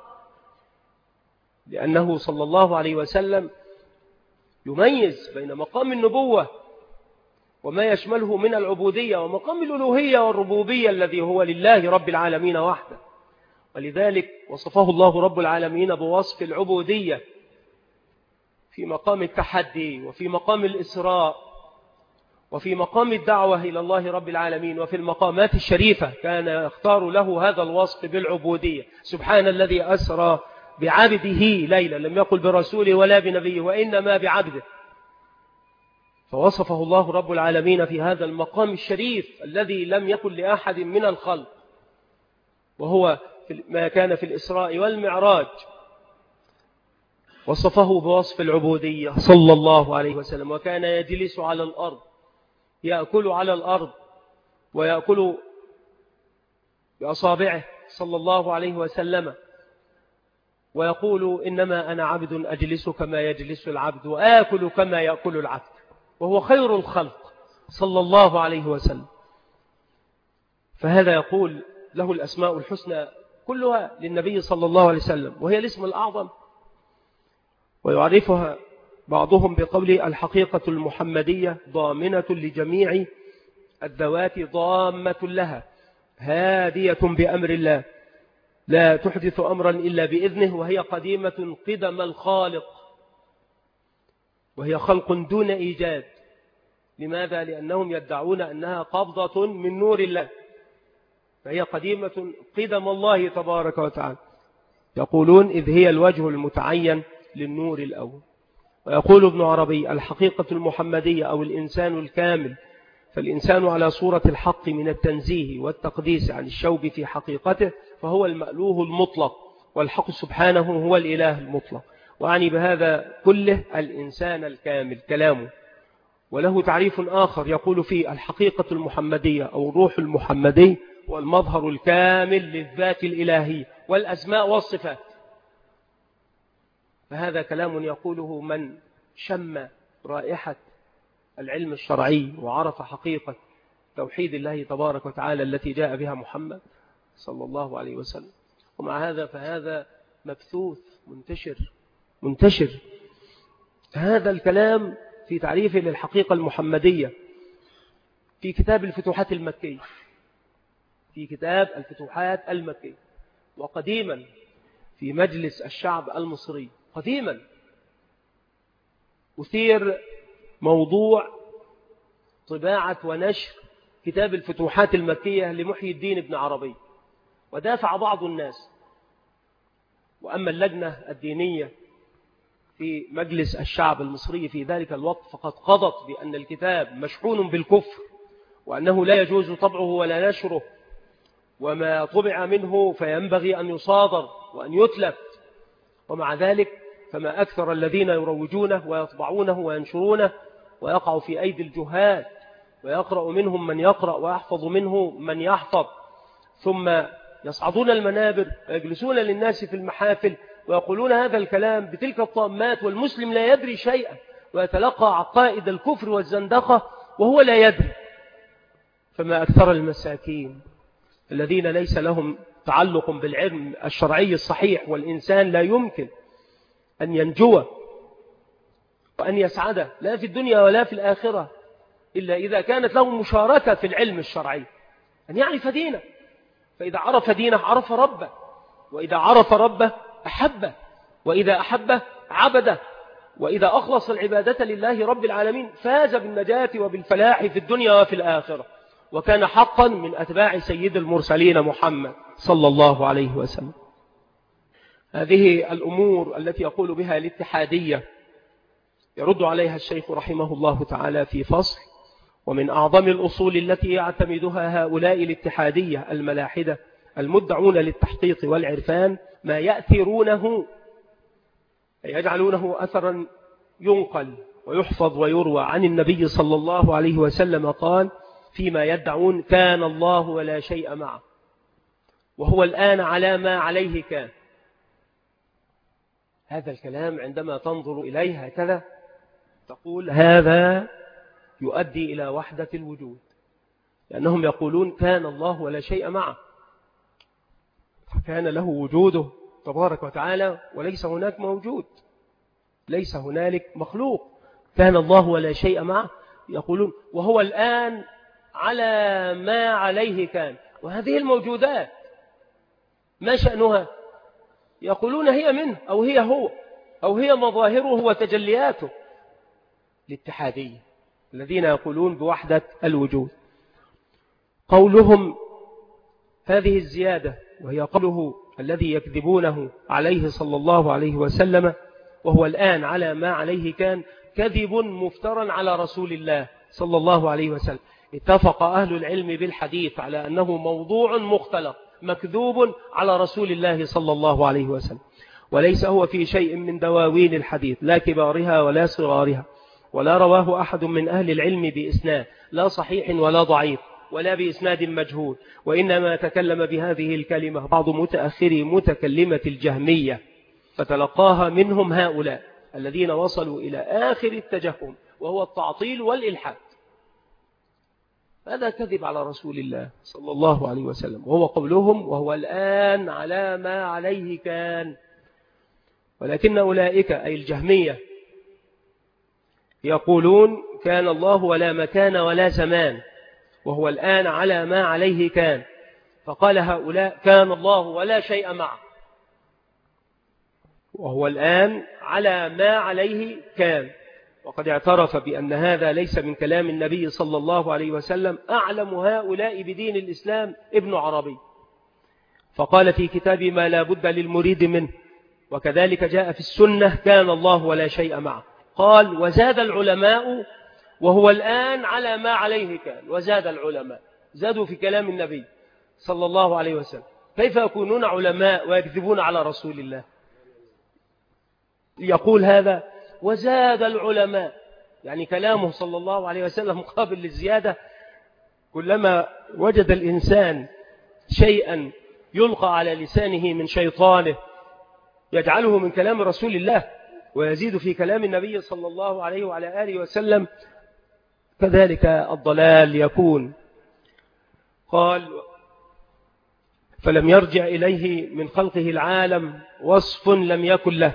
لأنه صلى الله عليه وسلم يميز بين مقام النبوة وما يشمله من العبودية ومقام الألوهية والربوبية الذي هو لله رب العالمين وحده. ولذلك وصفه الله رب العالمين بوصف العبودية في مقام التحدي وفي مقام الإسراء وفي مقام الدعوة إلى الله رب العالمين. وفي المقامات الشريفة كان يختار له هذا الوصف بالعبودية. سبحان الذي أسرى بعبده ليلا، لم يقل برسوله ولا بنبيه وإنما بعبده. فوصفه الله رب العالمين في هذا المقام الشريف الذي لم يكن لأحد من الخلق، وهو ما كان في الإسراء والمعراج. وصفه بوصف العبودية صلى الله عليه وسلم، وكان يجلس على الأرض يأكل على الأرض ويأكل بأصابعه صلى الله عليه وسلم، ويقول إنما أنا عبد أجلس كما يجلس العبد وآكل كما يأكل العبد، وهو خير الخلق صلى الله عليه وسلم. فهذا يقول له الأسماء الحسنى كلها للنبي صلى الله عليه وسلم، وهي الاسم الأعظم. ويعرفها بعضهم بقول الحقيقة المحمدية ضامنة لجميع الذوات ضامة لها هادية بأمر الله لا تحدث أمرا إلا بإذنه، وهي قديمة قدم الخالق، وهي خلق دون إيجاد. لماذا؟ لأنهم يدعون أنها قبضة من نور الله، فهي قديمة قدم الله تبارك وتعالى. يقولون إذ هي الوجه المتعين للنور الأول. ويقول ابن عربي الحقيقة المحمدية أو الإنسان الكامل، فالإنسان على صورة الحق من التنزيه والتقديس عن الشوب في حقيقته، فهو المألوه المطلق، والحق سبحانه هو الإله المطلق. وعني بهذا كله الإنسان الكامل كلامه. وله تعريف آخر يقول فيه الحقيقة المحمدية أو الروح المحمدي والمظهر الكامل للذات الإلهية والأسماء والصفات. فهذا كلام يقوله من شم رائحة العلم الشرعي وعرف حقيقة توحيد الله تبارك وتعالى التي جاء بها محمد صلى الله عليه وسلم. ومع هذا فهذا مبثوث منتشر منتشر هذا الكلام في تعريفه للحقيقة المحمدية في كتاب الفتوحات المكية في كتاب الفتوحات المكية وقديما في مجلس الشعب المصري قديما أثير موضوع طباعة ونشر كتاب الفتوحات المكية لمحيي الدين ابن عربي، ودافع بعض الناس. وأما اللجنة الدينية في مجلس الشعب المصري في ذلك الوقت فقد قضت بأن الكتاب مشحون بالكفر، وأنه لا يجوز طبعه ولا نشره، وما طبع منه فينبغي أن يصادر وأن يتلف. ومع ذلك فما أكثر الذين يروجونه ويطبعونه وينشرونه ويقع في أيدي الجهال، ويقرأ منهم من يقرأ ويحفظ منه من يحفظ، ثم يصعدون المنابر ويجلسون للناس في المحافل ويقولون هذا الكلام بتلك الطامات، والمسلم لا يدري شيئا ويتلقى عقائد الكفر والزندقة وهو لا يدري. فما أكثر المساكين الذين ليس لهم تعلق بالعلم الشرعي الصحيح، والإنسان لا يمكن أن ينجو وأن يسعد لا في الدنيا ولا في الآخرة إلا إذا كانت له مشاركة في العلم الشرعي، أن يعرف دينه. فإذا عرف دينه عرف ربه، وإذا عرف ربه أحبه، وإذا أحبه عبده، وإذا أخلص العبادة لله رب العالمين فاز بالنجاة وبالفلاح في الدنيا وفي الآخرة، وكان حقا من أتباع سيد المرسلين محمد صلى الله عليه وسلم. هذه الأمور التي يقول بها الاتحادية يرد عليها الشيخ رحمه الله تعالى في فصل: ومن أعظم الأصول التي يعتمدها هؤلاء الاتحادية الملاحدة المدعون للتحقيق والعرفان ما يأثرونه، يجعلونه أثرا ينقل ويحفظ ويروى عن النبي صلى الله عليه وسلم قال فيما يدعون: كان الله ولا شيء معه، وهو الآن على ما عليه كان. هذا الكلام عندما تنظر إليه هكذا تقول هذا يؤدي إلى وحدة الوجود، لأنهم يقولون كان الله ولا شيء معه، فكان له وجوده تبارك وتعالى وليس هناك موجود، ليس هنالك مخلوق. كان الله ولا شيء معه، يقولون وهو الآن على ما عليه كان. وهذه الموجودات ما شأنها؟ يقولون هي منه أو هي هو أو هي مظاهره وتجلياته. الاتحادية الذين يقولون بوحدة الوجود قولهم هذه الزيادة، وهي قوله الذي يكذبونه عليه صلى الله عليه وسلم وهو الآن على ما عليه كان، كذب مفترى على رسول الله صلى الله عليه وسلم. اتفق أهل العلم بالحديث على أنه موضوع مختلق مكذوب على رسول الله صلى الله عليه وسلم، وليس هو في شيء من دواوين الحديث لا كبارها ولا صغارها، ولا رواه أحد من أهل العلم بإسناد لا صحيح ولا ضعيف ولا بإسناد مجهول، وإنما تكلم بهذه الكلمة بعض متأخري متكلمة الجهمية، فتلقاها منهم هؤلاء الذين وصلوا إلى آخر التجهم وهو التعطيل والإلحاد. هذا كذب على رسول الله صلى الله عليه وسلم، وهو قولهم وهو الآن على ما عليه كان. ولكن أولئك أي الجهمية يقولون كان الله ولا مكان ولا زمان، وهو الآن على ما عليه كان. فقال هؤلاء كان الله ولا شيء معه، وهو الآن على ما عليه كان. وقد اعترف بأن هذا ليس من كلام النبي صلى الله عليه وسلم أعلم هؤلاء بدين الإسلام ابن عربي، فقال في كتاب ما لا بد للمريد منه، وكذلك جاء في السنة كان الله ولا شيء معه. قال وزاد العلماء وهو الآن على ما عليه كان. وزاد العلماء، زادوا في كلام النبي صلى الله عليه وسلم. كيف يكونون علماء ويكذبون على رسول الله؟ يقول هذا وزاد العلماء، يعني كلامه صلى الله عليه وسلم قابل للزيادة. كلما وجد الإنسان شيئا يلقى على لسانه من شيطانه يجعله من كلام رسول الله ويزيد في كلام النبي صلى الله عليه وعلى آله وسلم، كذلك الضلال يكون. قال فلم يرجع إليه من خلقه العالم وصف لم يكن له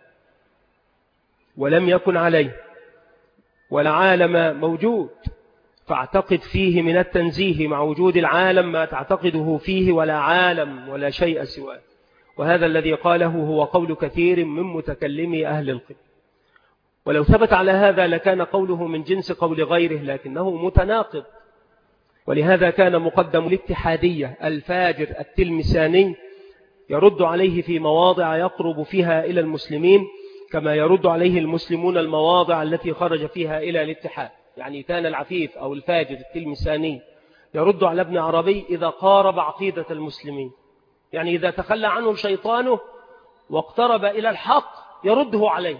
ولم يكن عليه، ولا عالم موجود فاعتقد فيه من التنزيه مع وجود العالم ما تعتقده فيه، ولا عالم ولا شيء سواه. وهذا الذي قاله هو قول كثير من متكلمي أهل القبل، ولو ثبت على هذا لكان قوله من جنس قول غيره، لكنه متناقض. ولهذا كان مقدم الاتحادية الفاجر التلمساني يرد عليه في مواضع يقرب فيها إلى المسلمين كما يرد عليه المسلمون المواضع التي خرج فيها إلى الاتحاد. يعني كان العفيف أو الفاجر التلمساني يرد على ابن عربي إذا قارب عقيدة المسلمين، يعني إذا تخلى عنه شيطانه واقترب إلى الحق يرده عليه،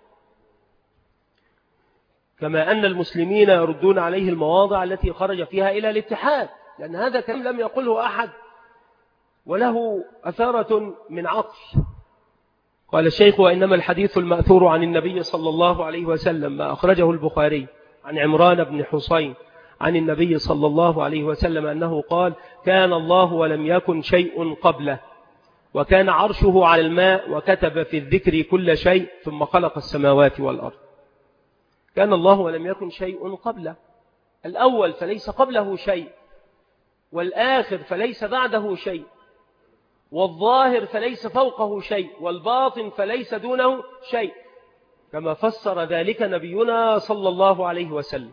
كما أن المسلمين يردون عليه المواضع التي خرج فيها إلى الاتحاد، لأن هذا كلام لم يقله أحد وله أثارة من عقل. قال الشيخ: وإنما الحديث المأثور عن النبي صلى الله عليه وسلم ما أخرجه البخاري عن عمران بن حسين عن النبي صلى الله عليه وسلم أنه قال: كان الله ولم يكن شيء قبله، وكان عرشه على الماء، وكتب في الذكر كل شيء، ثم خلق السماوات والأرض. كان الله ولم يكن شيء قبله، الأول فليس قبله شيء، والآخر فليس بعده شيء، والظاهر فليس فوقه شيء، والباطن فليس دونه شيء، كما فسر ذلك نبينا صلى الله عليه وسلم.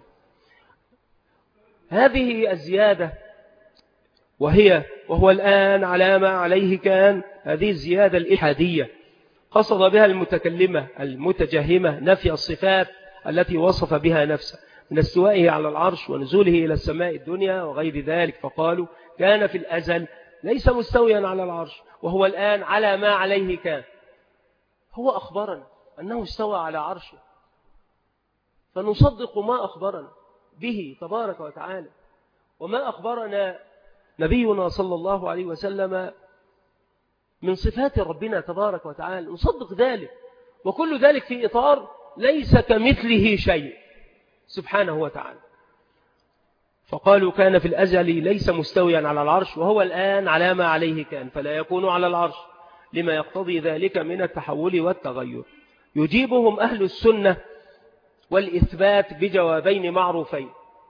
هذه الزيادة وهي وهو الآن على ما عليه كان، هذه الزيادة الإلحادية قصد بها المتكلمة المتجهمة نفي الصفات التي وصف بها نفسه من استوائه على العرش ونزوله إلى السماء الدنيا وغير ذلك، فقالوا كان في الأزل ليس مستويا على العرش، وهو الآن على ما عليه كان. هو أخبرنا أنه استوى على عرشه، فنصدق ما أخبرنا به تبارك وتعالى، وما أخبرنا نبينا صلى الله عليه وسلم من صفات ربنا تبارك وتعالى، نصدق ذلك، وكل ذلك في إطار ليس كمثله شيء سبحانه وتعالى. فقالوا كان في الأزل ليس مستويا على العرش، وهو الآن على ما عليه كان، فلا يكون على العرش لما يقتضي ذلك من التحول والتغير. يجيبهم أهل السنة والإثبات بجوابين معروفين: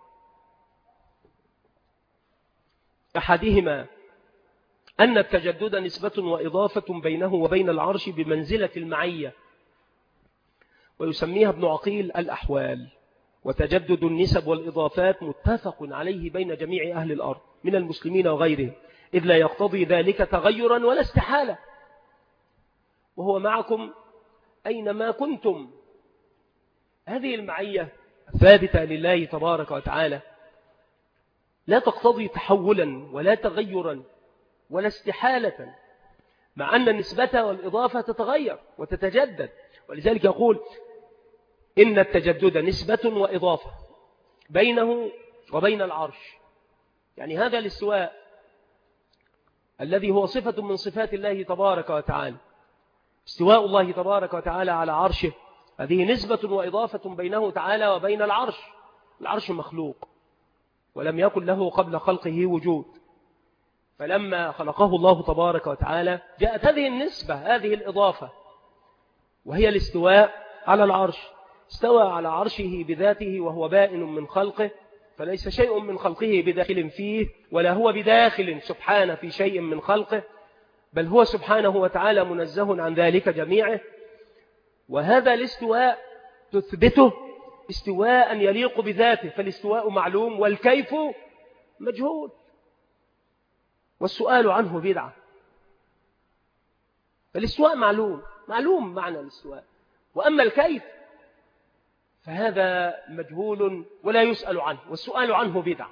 أحدهما أن التجدد نسبة وإضافة بينه وبين العرش بمنزلة المعية، ويسميها ابن عقيل الأحوال. وتجدد النسب والإضافات متفق عليه بين جميع أهل الأرض من المسلمين وغيرهم، إذ لا يقتضي ذلك تغيرا ولا استحالة، وهو معكم أينما كنتم. هذه المعية ثابتة لله تبارك وتعالى، لا تقتضي تحولا ولا تغيرا ولا استحالة، مع أن النسبة والإضافة تتغير وتتجدد. ولذلك يقول إن التجدد نسبة وإضافة بينه وبين العرش، يعني هذا الاستواء الذي هو صفة من صفات الله تبارك وتعالى، استواء الله تبارك وتعالى على عرشه، هذه نسبة وإضافة بينه تعالى وبين العرش. العرش مخلوق ولم يكن له قبل خلقه وجود، فلما خلقه الله تبارك وتعالى جاءت هذه النسبة، هذه الإضافة، وهي الاستواء على العرش. استوى على عرشه بذاته وهو بائن من خلقه، فليس شيء من خلقه بداخل فيه، ولا هو بداخل سبحانه في شيء من خلقه، بل هو سبحانه وتعالى منزه عن ذلك جميعه. وهذا الاستواء تثبته استواء يليق بذاته، فالاستواء معلوم والكيف مجهول، والسؤال عنه بدعة. فالاستواء معلوم، معلوم معنى الاستواء، وأما الكيف فهذا مجهول ولا يسأل عنه، والسؤال عنه بدعة،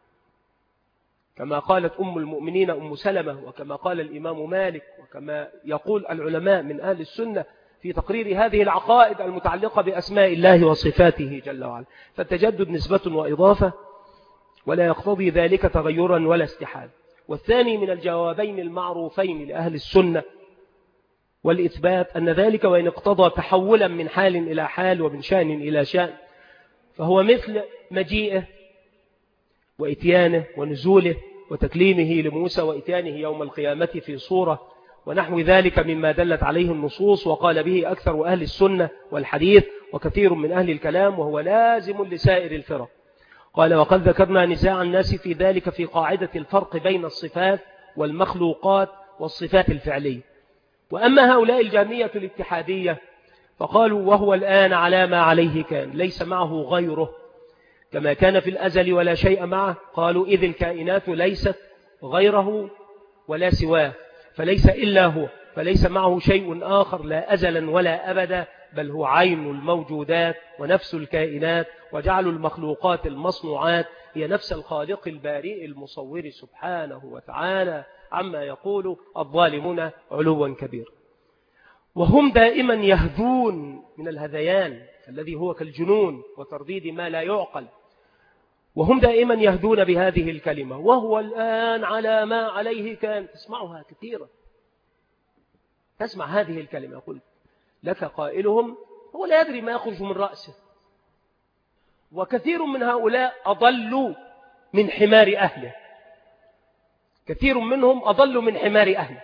كما قالت أم المؤمنين أم سلمة، وكما قال الإمام مالك، وكما يقول العلماء من أهل السنة في تقرير هذه العقائد المتعلقة بأسماء الله وصفاته جل وعلا. فالتجدد نسبة وإضافة ولا يقتضي ذلك تغيرا ولا استحالة. والثاني من الجوابين المعروفين لأهل السنة والإثبات أن ذلك وإن اقتضى تحولا من حال إلى حال ومن شأن إلى شأن، فهو مثل مجيئه وإتيانه ونزوله وتكليمه لموسى وإتيانه يوم القيامة في صورة ونحو ذلك مما دلت عليه النصوص، وقال به أكثر أهل السنة والحديث وكثير من أهل الكلام، وهو لازم لسائر الفرق. قال: وقد ذكرنا نزاع الناس في ذلك في قاعدة الفرق بين الصفات والمخلوقات والصفات الفعلية. وأما هؤلاء الجهمية الاتحادية فقالوا وهو الآن على ما عليه كان، ليس معه غيره كما كان في الأزل ولا شيء معه. قالوا إذ الكائنات ليست غيره ولا سواه، فليس إلا هو، فليس معه شيء آخر لا أزلا ولا أبدا، بل هو عين الموجودات ونفس الكائنات، وجعل المخلوقات المصنوعات هي نفس الخالق البارئ المصور سبحانه وتعالى عما يقول الظالمون علوا كبير. وهم دائما يهذون من الهذيان الذي هو كالجنون وترديد ما لا يعقل، وهم دائما يهدون بهذه الكلمة وهو الآن على ما عليه كان. تسمعها كثيرا، تسمع هذه الكلمة يقول لك قائلهم هو لا يدري ما يخرج من رأسه. وكثير من هؤلاء أضلوا من حمار أهله، كثير منهم أضلوا من حمار أهله،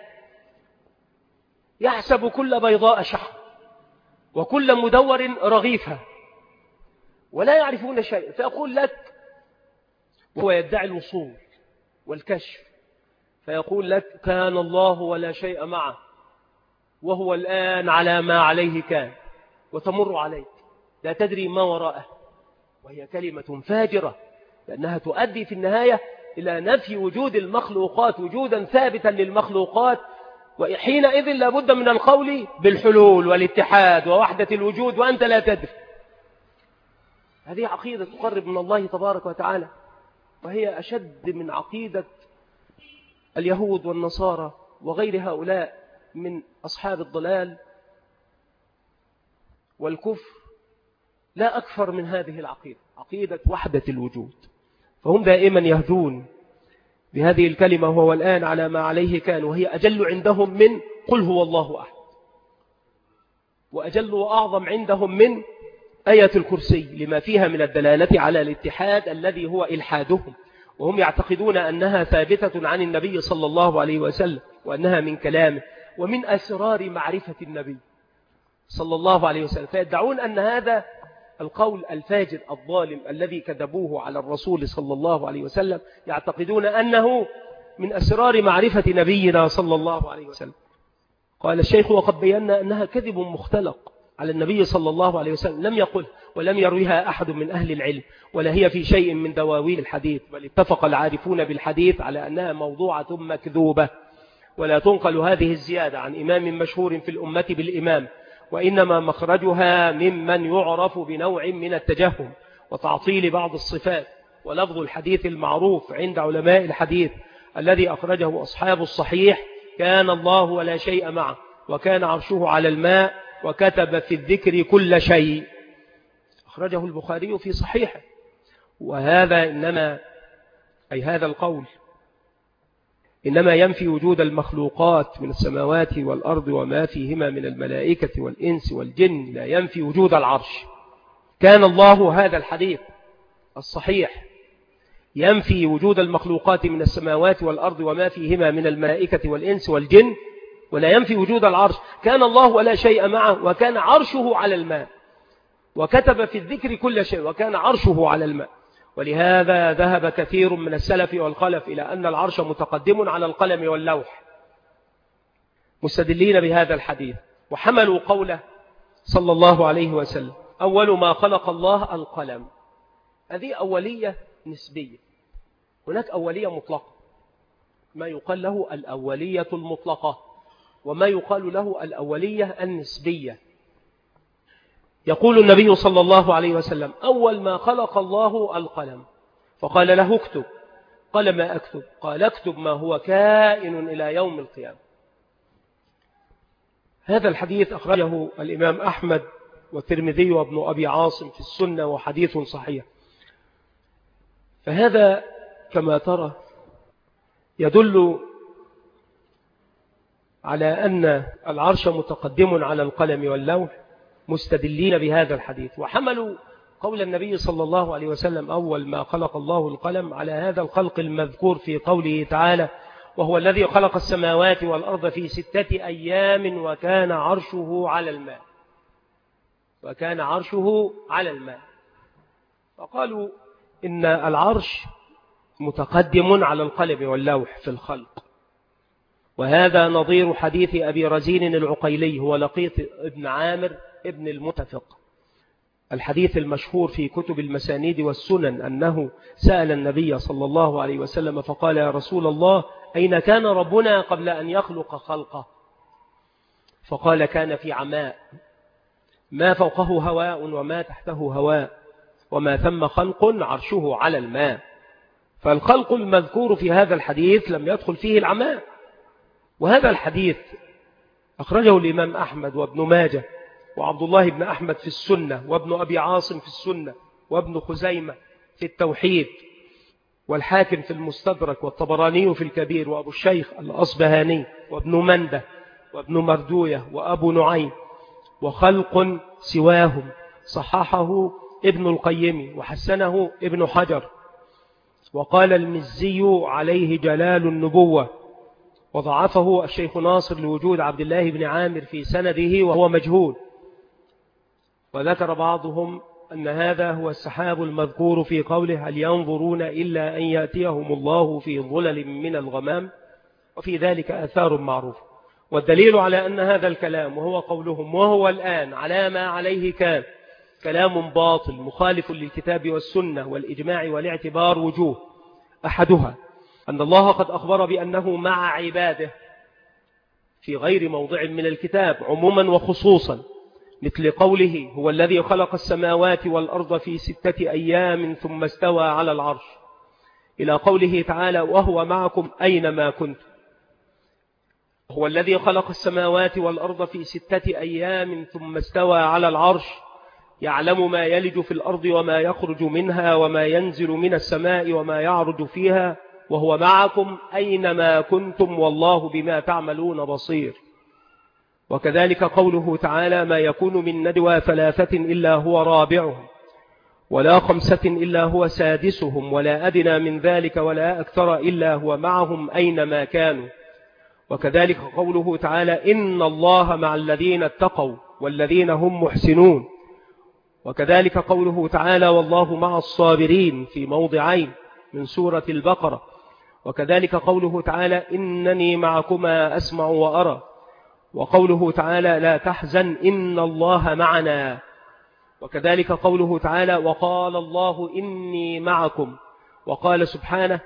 يحسب كل بيضاء شحم وكل مدور رغيفها ولا يعرفون شيء، فيقول لك وهو يدعي الوصول والكشف، فيقول لك كان الله ولا شيء معه وهو الآن على ما عليه كان، وتمر عليك لا تدري ما وراءه، وهي كلمة فاجرة لأنها تؤدي في النهاية إلى نفي وجود المخلوقات وجودا ثابتا للمخلوقات، وحينئذ لابد من القول بالحلول والاتحاد ووحدة الوجود وأنت لا تدري. هذه عقيدة تقرب من الله تبارك وتعالى، وهي أشد من عقيدة اليهود والنصارى وغير هؤلاء من أصحاب الضلال والكفر، لا أكثر من هذه العقيدة، عقيدة وحدة الوجود. فهم دائما يهدون بهذه الكلمة وهو الآن على ما عليه كان، وهي أجل عندهم من قل هو الله أحد، وأجل وأعظم عندهم من آية الكرسي لما فيها من الدلالة على الاتحاد الذي هو إلحادهم، وهم يعتقدون أنها ثابتة عن النبي صلى الله عليه وسلم وأنها من كلامه ومن أسرار معرفة النبي صلى الله عليه وسلم، فيدعون أن هذا القول الفاجر الظالم الذي كذبوه على الرسول صلى الله عليه وسلم يعتقدون أنه من أسرار معرفة نبينا صلى الله عليه وسلم. قال الشيخ وقد بينا أنها كذب مختلق على النبي صلى الله عليه وسلم، لم يقل ولم يرويها أحد من أهل العلم، ولا هي في شيء من دواوين الحديث، بل اتفق العارفون بالحديث على أنها موضوعة مكذوبة، ولا تنقل هذه الزيادة عن إمام مشهور في الأمة بالإمام، وإنما مخرجها ممن يعرف بنوع من التجهم وتعطيل بعض الصفات. ولفظ الحديث المعروف عند علماء الحديث الذي أخرجه أصحاب الصحيح كان الله ولا شيء معه وكان عرشه على الماء وكتب في الذكر كل شيء، أخرجه البخاري في صحيحه. وهذا إنما أي هذا القول إنما ينفي وجود المخلوقات من السماوات والأرض وما فيهما من الملائكة والإنس والجن، لا ينفي وجود العرش. كان الله هذا الحديث الصحيح ينفي وجود المخلوقات من السماوات والأرض وما فيهما من الملائكة والإنس والجن، ولا ينفي وجود العرش. كان الله ولا شيء معه وكان عرشه على الماء وكتب في الذكر كل شيء وكان عرشه على الماء. ولهذا ذهب كثير من السلف والخلف إلى أن العرش متقدم على القلم واللوح مستدلين بهذا الحديث، وحملوا قوله صلى الله عليه وسلم أول ما خلق الله القلم. هذه أولية نسبية، هناك أولية مطلقة، ما يقال له الأولية المطلقة وما يقال له الأولية النسبية. يقول النبي صلى الله عليه وسلم أول ما خلق الله القلم فقال له اكتب، قال ما أكتب؟ قال اكتب ما هو كائن إلى يوم القيامة. هذا الحديث أخرجه الإمام أحمد والترمذي وابن أبي عاصم في السنة وحديث صحيح. فهذا كما ترى يدل على أن العرش متقدم على القلم واللوح مستدلين بهذا الحديث، وحملوا قول النبي صلى الله عليه وسلم أول ما خلق الله القلم على هذا الخلق المذكور في قوله تعالى وهو الذي خلق السماوات والأرض في ستة أيام وكان عرشه على الماء وكان عرشه على الماء. فقالوا إن العرش متقدم على القلم واللوح في الخلق، وهذا نظير حديث أبي رزين العقيلي هو لقيط ابن عامر ابن المتفق، الحديث المشهور في كتب المسانيد والسنن أنه سأل النبي صلى الله عليه وسلم فقال يا رسول الله أين كان ربنا قبل أن يخلق خلقه؟ فقال كان في عماء ما فوقه هواء وما تحته هواء وما ثم خلق عرشه على الماء. فالخلق المذكور في هذا الحديث لم يدخل فيه العماء. وهذا الحديث أخرجه الإمام أحمد وابن ماجه وعبد الله بن أحمد في السنة وابن أبي عاصم في السنة وابن خزيمة في التوحيد والحاكم في المستدرك والطبراني في الكبير وأبو الشيخ الأصبهاني وابن منده وابن مردوية وأبو نعيم وخلق سواهم، صححه ابن القيم وحسنه ابن حجر. وقال المزي عليه جلال النبوة، وضعفه الشيخ ناصر لوجود عبد الله بن عامر في سنده وهو مجهول. وذكر بعضهم أن هذا هو السحاب المذكور في قوله هل ينظرون إلا أن يأتيهم الله في ظلل من الغمام، وفي ذلك آثار معروفة. والدليل على أن هذا الكلام وهو قولهم وهو الآن على ما عليه كان كلام باطل مخالف للكتاب والسنة والإجماع والاعتبار وجوه. أحدها أن الله قد أخبر بأنه مع عباده في غير موضع من الكتاب عموما وخصوصا، مثل قوله هو الذي خلق السماوات والأرض في ستة أيام ثم استوى على العرش، إلى قوله تعالى وهو معكم أينما كنتم. هو الذي خلق السماوات والأرض في ستة أيام ثم استوى على العرش، يعلم ما يلج في الأرض وما يخرج منها وما ينزل من السماء وما يعرج فيها وهو معكم أينما كنتم والله بما تعملون بصير. وكذلك قوله تعالى ما يكون من ندوى ثلاثة إلا هو رابعهم ولا خمسة إلا هو سادسهم ولا أدنى من ذلك ولا أكثر إلا هو معهم أينما كانوا. وكذلك قوله تعالى إن الله مع الذين اتقوا والذين هم محسنون. وكذلك قوله تعالى والله مع الصابرين في موضعين من سورة البقرة. وكذلك قوله تعالى إنني معكما أسمع وأرى. وقوله تعالى لا تحزن إن الله معنا. وكذلك قوله تعالى وقال الله إني معكم. وقال سبحانه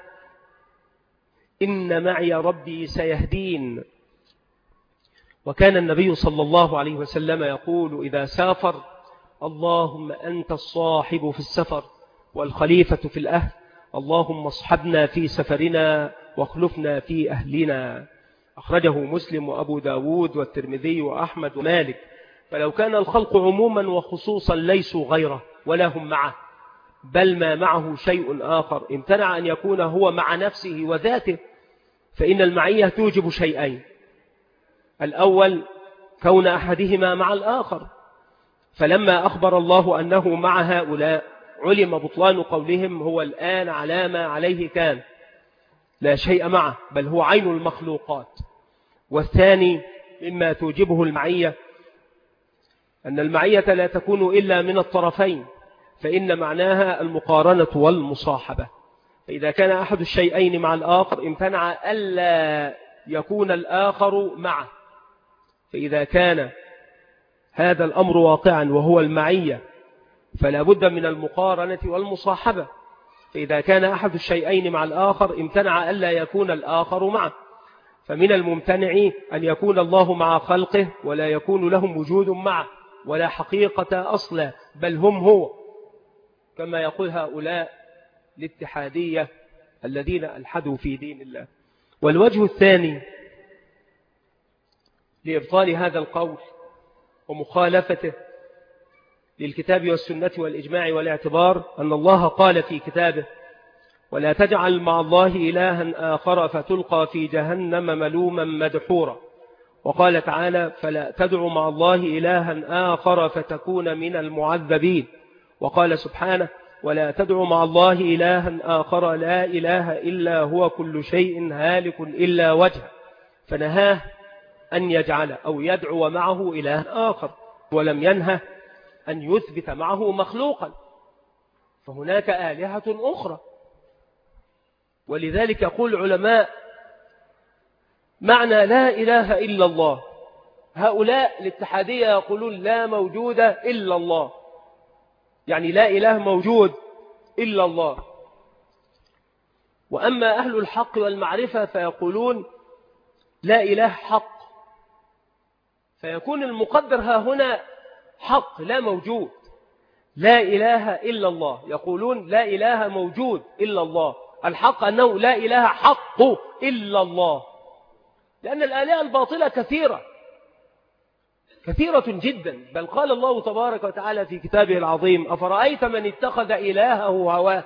إن معي ربي سيهدين. وكان النبي صلى الله عليه وسلم يقول إذا سافر اللهم أنت الصاحب في السفر والخليفة في الأهل، اللهم اصحبنا في سفرنا واخلفنا في أهلنا. أخرجه مسلم وأبو داود والترمذي وأحمد ومالك. فلو كان الخلق عموما وخصوصا ليسوا غيره ولا هم معه، بل ما معه شيء آخر امتنع أن يكون هو مع نفسه وذاته، فإن المعية توجب شيئين: الأول كون أحدهما مع الآخر، فلما أخبر الله أنه مع هؤلاء علم بطلان قولهم هو الآن على ما عليه كان لا شيء معه بل هو عين المخلوقات. والثاني مما توجبه المعية أن المعية لا تكون إلا من الطرفين، فإن معناها المقارنة والمصاحبة. فإذا كان أحد الشيئين مع الآخر امتنع ألا يكون الآخر معه. فإذا كان هذا الأمر واقعا وهو المعية فلا بد من المقارنة والمصاحبة. فإذا كان أحد الشيئين مع الآخر امتنع ألا يكون الآخر معه. فمن الممتنع أن يكون الله مع خلقه ولا يكون لهم وجود معه ولا حقيقة أصلا، بل هم هو، كما يقول هؤلاء الاتحادية الذين ألحدوا في دين الله. والوجه الثاني لإبطال هذا القول ومخالفته للكتاب والسنة والإجماع والاعتبار أن الله قال في كتابه ولا تجعل مع الله إلها آخر فتلقى في جهنم ملوما مدحورا. وقال تعالى فلا تدع مع الله إلها آخر فتكون من المعذبين. وقال سبحانه ولا تدع مع الله إلها آخر لا إله إلا هو كل شيء هالك إلا وجهه، فنهاه أن يجعل أو يدعو معه إلها آخر، ولم ينهه أن يثبت معه مخلوقا، فهناك آلهة أخرى. ولذلك يقول العلماء معنى لا إله إلا الله، هؤلاء الاتحادية يقولون لا موجود إلا الله، يعني لا إله موجود إلا الله. وأما أهل الحق والمعرفة فيقولون لا إله حق، فيكون المقدر ها هنا حق لا موجود. لا إله إلا الله يقولون لا إله موجود إلا الله، الحق أنه لا إله حق إلا الله، لأن الآلهة الباطلة كثيرة كثيرة جدا. بل قال الله تبارك وتعالى في كتابه العظيم أفرأيت من اتخذ إلهه هواه،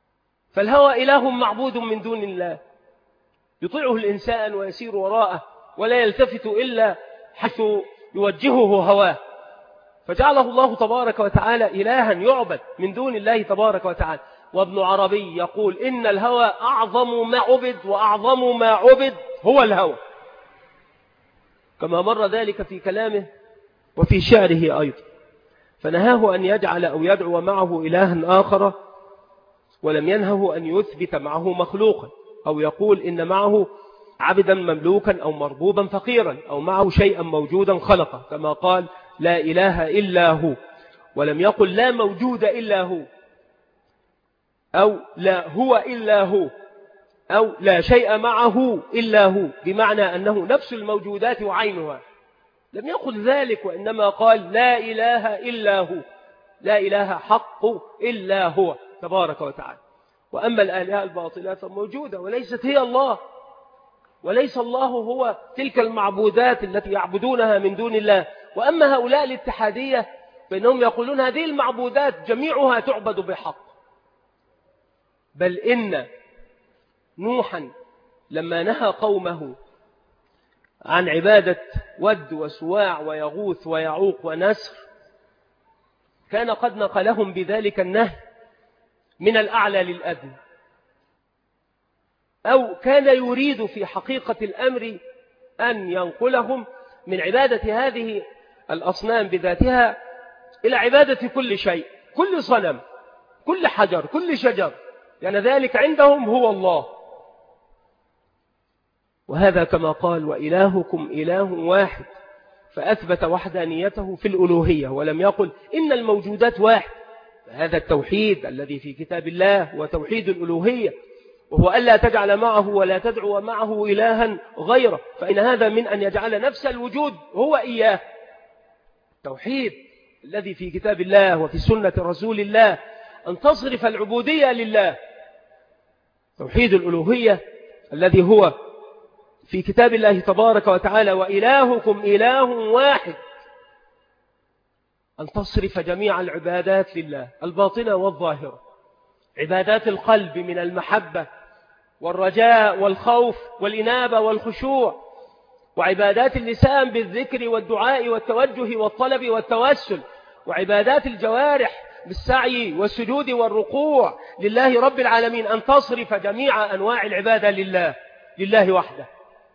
فالهوى إله معبود من دون الله يطيعه الإنسان ويسير وراءه ولا يلتفت إلا حيث يوجهه هواه، فجعله الله تبارك وتعالى إلها يعبد من دون الله تبارك وتعالى. وابن عربي يقول إن الهوى أعظم ما عبد، وأعظم ما عبد هو الهوى، كما مر ذلك في كلامه وفي شعره أيضا. فنهاه أن يجعل أو يدعو معه إلها آخر، ولم ينهه أن يثبت معه مخلوقا، أو يقول إن معه عبدا مملوكا أو مربوبا فقيرا، أو معه شيئا موجودا خلقه، كما قال لا إله إلا هو، ولم يقل لا موجود إلا هو، أو لا هو إلا هو، أو لا شيء معه إلا هو، بمعنى أنه نفس الموجودات وعينها. لم يقل ذلك، وإنما قال لا إله إلا هو، لا إله حق إلا هو تبارك وتعالى. وأما الآلهة الباطلات موجودة وليست هي الله، وليس الله هو تلك المعبودات التي يعبدونها من دون الله. وأما هؤلاء الاتحادية فإنهم يقولون هذه المعبودات جميعها تعبد بحق، بل إن نوحا لما نهى قومه عن عبادة ود وسواع ويغوث ويعوق ونسر، كان قد نقلهم بذلك النهي من الأعلى للأدنى، أو كان يريد في حقيقة الأمر أن ينقلهم من عبادة هذه الأصنام بذاتها إلى عبادة كل شيء، كل صنم، كل حجر، كل شجر، يعني ذلك عندهم هو الله. وهذا كما قال وإلهكم إله واحد، فأثبت وحدانيته في الألوهية، ولم يقل إن الموجودات واحد. هذا التوحيد الذي في كتاب الله هو توحيد الألوهية، وهو ألا تجعل معه ولا تدعو معه إلها غيره، فإن هذا من أن يجعل نفس الوجود هو إياه. التوحيد الذي في كتاب الله وفي سنة رسول الله أن تصرف العبودية لله. توحيد الألوهية الذي هو في كتاب الله تبارك وتعالى وإلهكم إله واحد، أن تصرف جميع العبادات لله الباطنة والظاهرة، عبادات القلب من المحبة والرجاء والخوف والإنابة والخشوع، وعبادات اللسان بالذكر والدعاء والتوجه والطلب والتوسل، وعبادات الجوارح بالسعي والسجود والركوع لله رب العالمين، أن تصرف جميع أنواع العبادة لله لله وحده.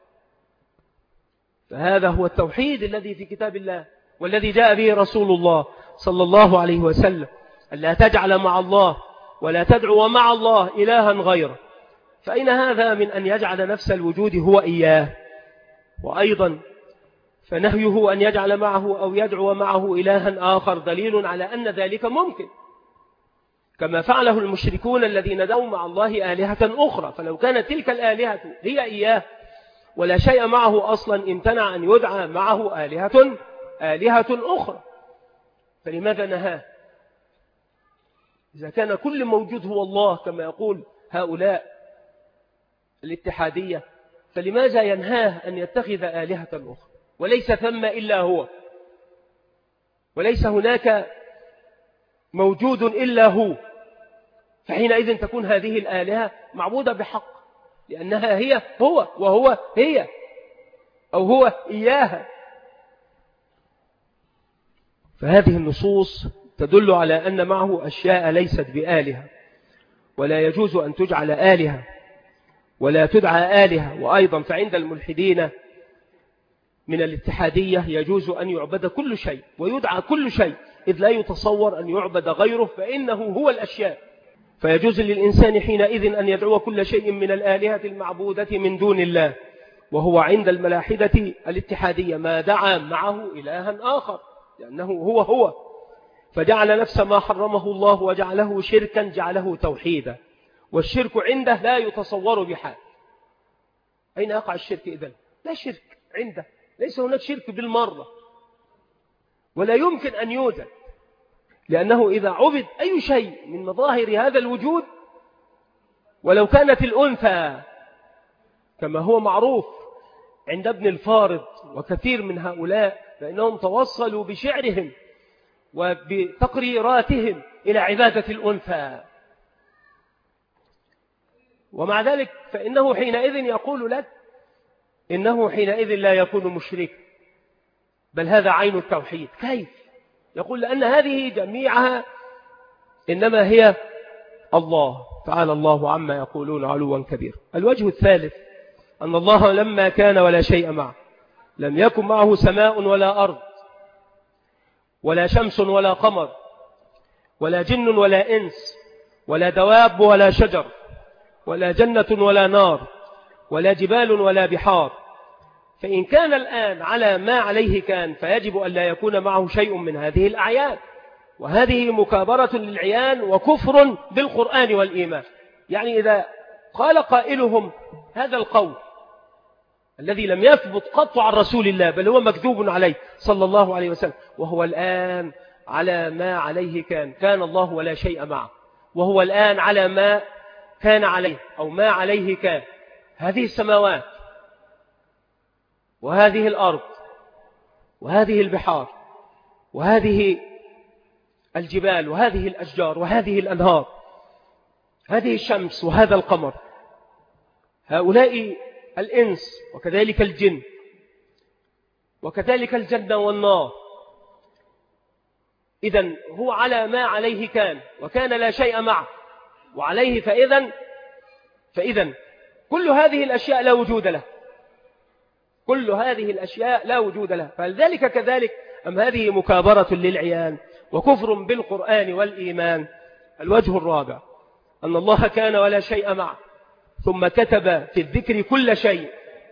فهذا هو التوحيد الذي في كتاب الله والذي جاء به رسول الله صلى الله عليه وسلم، ألا تجعل مع الله ولا تدعو مع الله إلها غيره. فأين هذا من أن يجعل نفس الوجود هو إياه؟ وأيضا فنهيه أن يجعل معه أو يدعو معه إلها آخر دليل على أن ذلك ممكن، كما فعله المشركون الذين دعوا مع الله آلهة أخرى. فلو كانت تلك الآلهة هي إياه ولا شيء معه أصلا، امتنع أن يدعى معه آلهة آلهة أخرى. فلماذا نهاه؟ إذا كان كل موجود هو الله كما يقول هؤلاء الاتحادية، فلماذا ينهاه أن يتخذ آلهة أخرى؟ وليس ثم إلا هو، وليس هناك موجود إلا هو. فحينئذ تكون هذه الآلهة معبودة بحق، لأنها هي هو وهو هي، أو هو إياها. فهذه النصوص تدل على أن معه أشياء ليست بآلهة، ولا يجوز أن تجعل آلهة ولا تدعى آلهة. وأيضا فعند الملحدين من الاتحادية يجوز أن يعبد كل شيء ويدعى كل شيء، إذ لا يتصور أن يعبد غيره، فإنه هو الأشياء. فيجوز للإنسان حينئذ أن يدعو كل شيء من الآلهة المعبودة من دون الله. وهو عند الملاحدة الاتحادية ما دعا معه إلها آخر، لأنه هو هو، فجعل نفس ما حرمه الله وجعله شركا جعله توحيدا. والشرك عنده لا يتصور بحال. أين يقع الشرك إذن؟ لا شرك عنده، ليس هناك شرك بالمرة، ولا يمكن أن يوجد، لأنه إذا عبد أي شيء من مظاهر هذا الوجود، ولو كانت الأنثى كما هو معروف عند ابن الفارض وكثير من هؤلاء، فإنهم توصلوا بشعرهم وبتقريراتهم إلى عبادة الأنثى. ومع ذلك فإنه حينئذ يقول لك إنه حينئذ لا يكون مشرك، بل هذا عين التوحيد. كيف؟ يقول لأن هذه جميعها إنما هي الله تعالى الله عما يقولون علوا كبير. الوجه الثالث أن الله لما كان ولا شيء معه، لم يكن معه سماء ولا أرض ولا شمس ولا قمر ولا جن ولا إنس ولا دواب ولا شجر ولا جنة ولا نار ولا جبال ولا بحار. فإن كان الآن على ما عليه كان، فيجب أن لا يكون معه شيء من هذه الأعيان، وهذه مكابرة للعيان وكفر بالقرآن والإيمان. يعني إذا قال قائلهم هذا القول الذي لم يثبت قط عن رسول الله، بل هو مكذوب عليه صلى الله عليه وسلم، وهو الآن على ما عليه كان، كان الله ولا شيء معه، وهو الآن على ما كان عليه أو ما عليه كان. هذه السماوات وهذه الأرض وهذه البحار وهذه الجبال وهذه الأشجار وهذه الأنهار، هذه الشمس وهذا القمر، هؤلاء الإنس وكذلك الجن وكذلك الجنة والنار. إذن هو على ما عليه كان، وكان لا شيء معه وعليه، فإذن فإذن كل هذه الأشياء لا وجود له، كل هذه الأشياء لا وجود له. فلذلك كذلك أم هذه مكابرة للعيان وكفر بالقرآن والإيمان. الوجه الرابع أن الله كان ولا شيء معه، ثم كتب في الذكر كل شيء،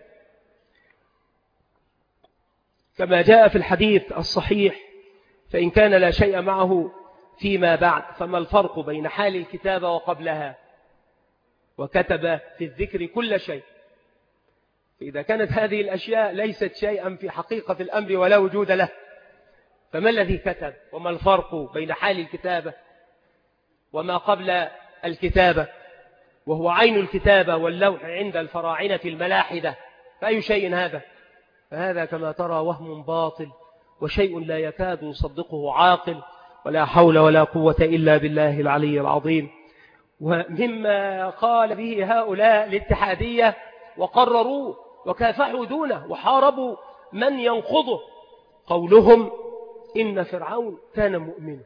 كما جاء في الحديث الصحيح: فإن كان لا شيء معه فيما بعد فما الفرق بين حال الكتابة وقبلها؟ وكتب في الذكر كل شيء. إذا كانت هذه الأشياء ليست شيئا في حقيقة الأمر ولا وجود له، فما الذي كتب؟ وما الفرق بين حال الكتابة وما قبل الكتابة؟ وهو عين الكتابة واللوح عند الفراعنة الملاحدة، فأي شيء هذا؟ فهذا كما ترى وهم باطل وشيء لا يكاد يصدقه عاقل، ولا حول ولا قوة إلا بالله العلي العظيم. ومما قال به هؤلاء الاتحادية وقرروه وكافحوا دونه وحاربوا من ينقضه، قولهم إن فرعون كان مؤمنا،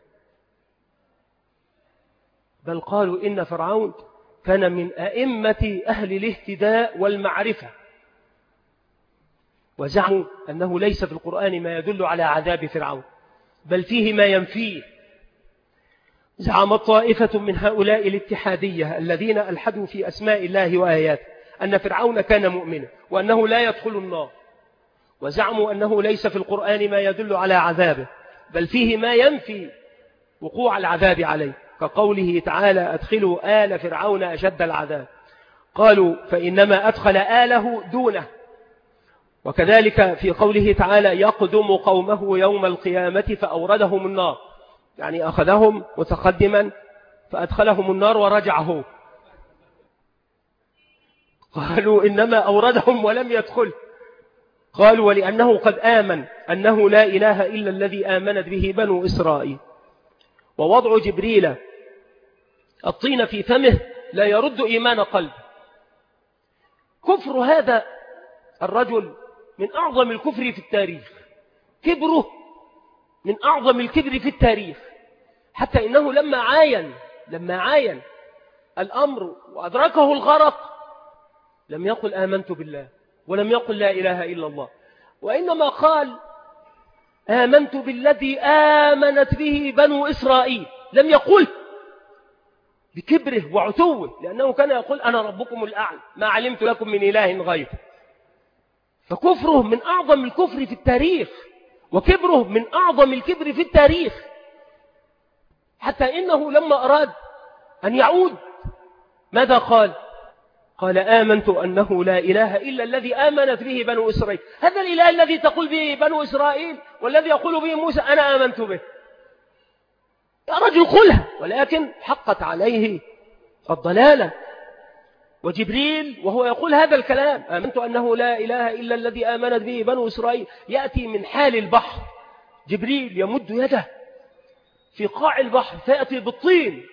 بل قالوا إن فرعون كان من أئمة أهل الاهتداء والمعرفة، وزعموا أنه ليس في القرآن ما يدل على عذاب فرعون، بل فيه ما ينفيه. زعمت طائفة من هؤلاء الاتحادية الذين ألحدوا في أسماء الله وآياته أن فرعون كان مؤمنا وأنه لا يدخل النار، وزعموا أنه ليس في القرآن ما يدل على عذابه، بل فيه ما ينفي وقوع العذاب عليه، كقوله تعالى: أدخلوا آل فرعون أشد العذاب. قالوا فإنما أدخل آله دونه. وكذلك في قوله تعالى: يقدم قومه يوم القيامة فأوردهم النار، يعني أخذهم متقدما فأدخلهم النار ورجعه. قالوا إنما أوردهم ولم يدخل. قالوا ولأنه قد آمن أنه لا إله إلا الذي آمنت به بنو إسرائيل، ووضع جبريل الطين في فمه لا يرد إيمان قلبه. كفر هذا الرجل من أعظم الكفر في التاريخ، كبره من أعظم الكبر في التاريخ، حتى إنه لما عاين لما عاين الأمر وأدركه الغرق لم يقل آمنت بالله ولم يقل لا إله إلا الله، وإنما قال آمنت بالذي آمنت به بنو إسرائيل. لم يقل بكبره وعتوه، لأنه كان يقول أنا ربكم الأعلى ما علمت لكم من إله غيره. فكفره من أعظم الكفر في التاريخ، وكبره من أعظم الكبر في التاريخ، حتى إنه لما أراد أن يعود ماذا قال؟ قال آمنت أنه لا إله إلا الذي آمنت به بنو إسرائيل. هذا الإله الذي تقول به بنو إسرائيل والذي يقول به موسى أنا آمنت به. يا رجل قلها، ولكن حقت عليه الضلالة. وجبريل وهو يقول هذا الكلام آمنت أنه لا إله إلا الذي آمنت به بنو إسرائيل، يأتي من حال البحر. جبريل يمد يده في قاع البحر فيأتي بالطين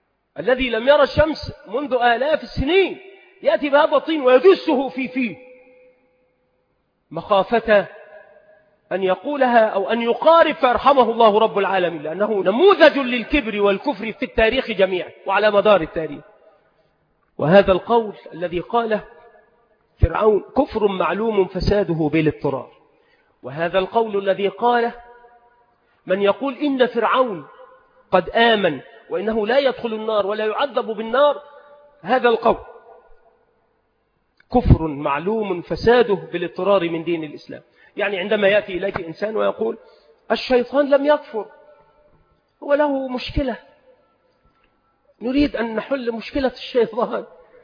الذي لم يرى الشمس منذ آلاف السنين، يأتي بهذا الطين ويدسه في فيه مخافة أن يقولها أو أن يقارب فيرحمه الله رب العالمين، لأنه نموذج للكبر والكفر في التاريخ جميعا وعلى مدار التاريخ. وهذا القول الذي قاله فرعون كفر معلوم فساده بالاضطرار. وهذا القول الذي قاله من يقول إن فرعون قد آمن وإنه لا يدخل النار ولا يعذب بالنار، هذا القول كفر معلوم فساده بالاضطرار من دين الإسلام. يعني عندما يأتي إليك إنسان ويقول الشيطان لم يكفر، هو له مشكلة، نريد أن نحل مشكلة الشيطان،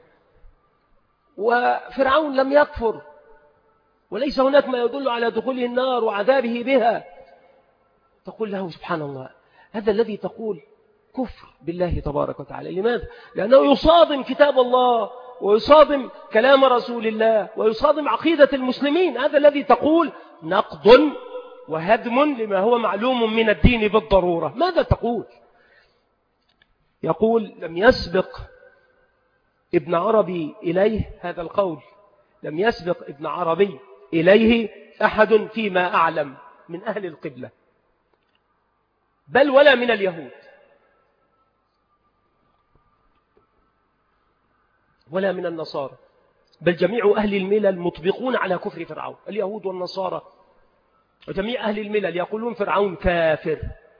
وفرعون لم يكفر وليس هناك ما يدل على دخوله النار وعذابه بها، تقول له سبحان الله، هذا الذي تقول كفر بالله تبارك وتعالى. لماذا؟ لأنه يصادم كتاب الله ويصادم كلام رسول الله ويصادم عقيدة المسلمين. هذا الذي تقول نقض وهدم لما هو معلوم من الدين بالضرورة. ماذا تقول؟ يقول لم يسبق ابن عربي إليه هذا القول، لم يسبق ابن عربي إليه أحد فيما أعلم من أهل القبلة، بل ولا من اليهود ولا من النصارى، بل جميع أهل الملل مطبقون على كفر فرعون، اليهود والنصارى وجميع أهل الملل يقولون فرعون كافر.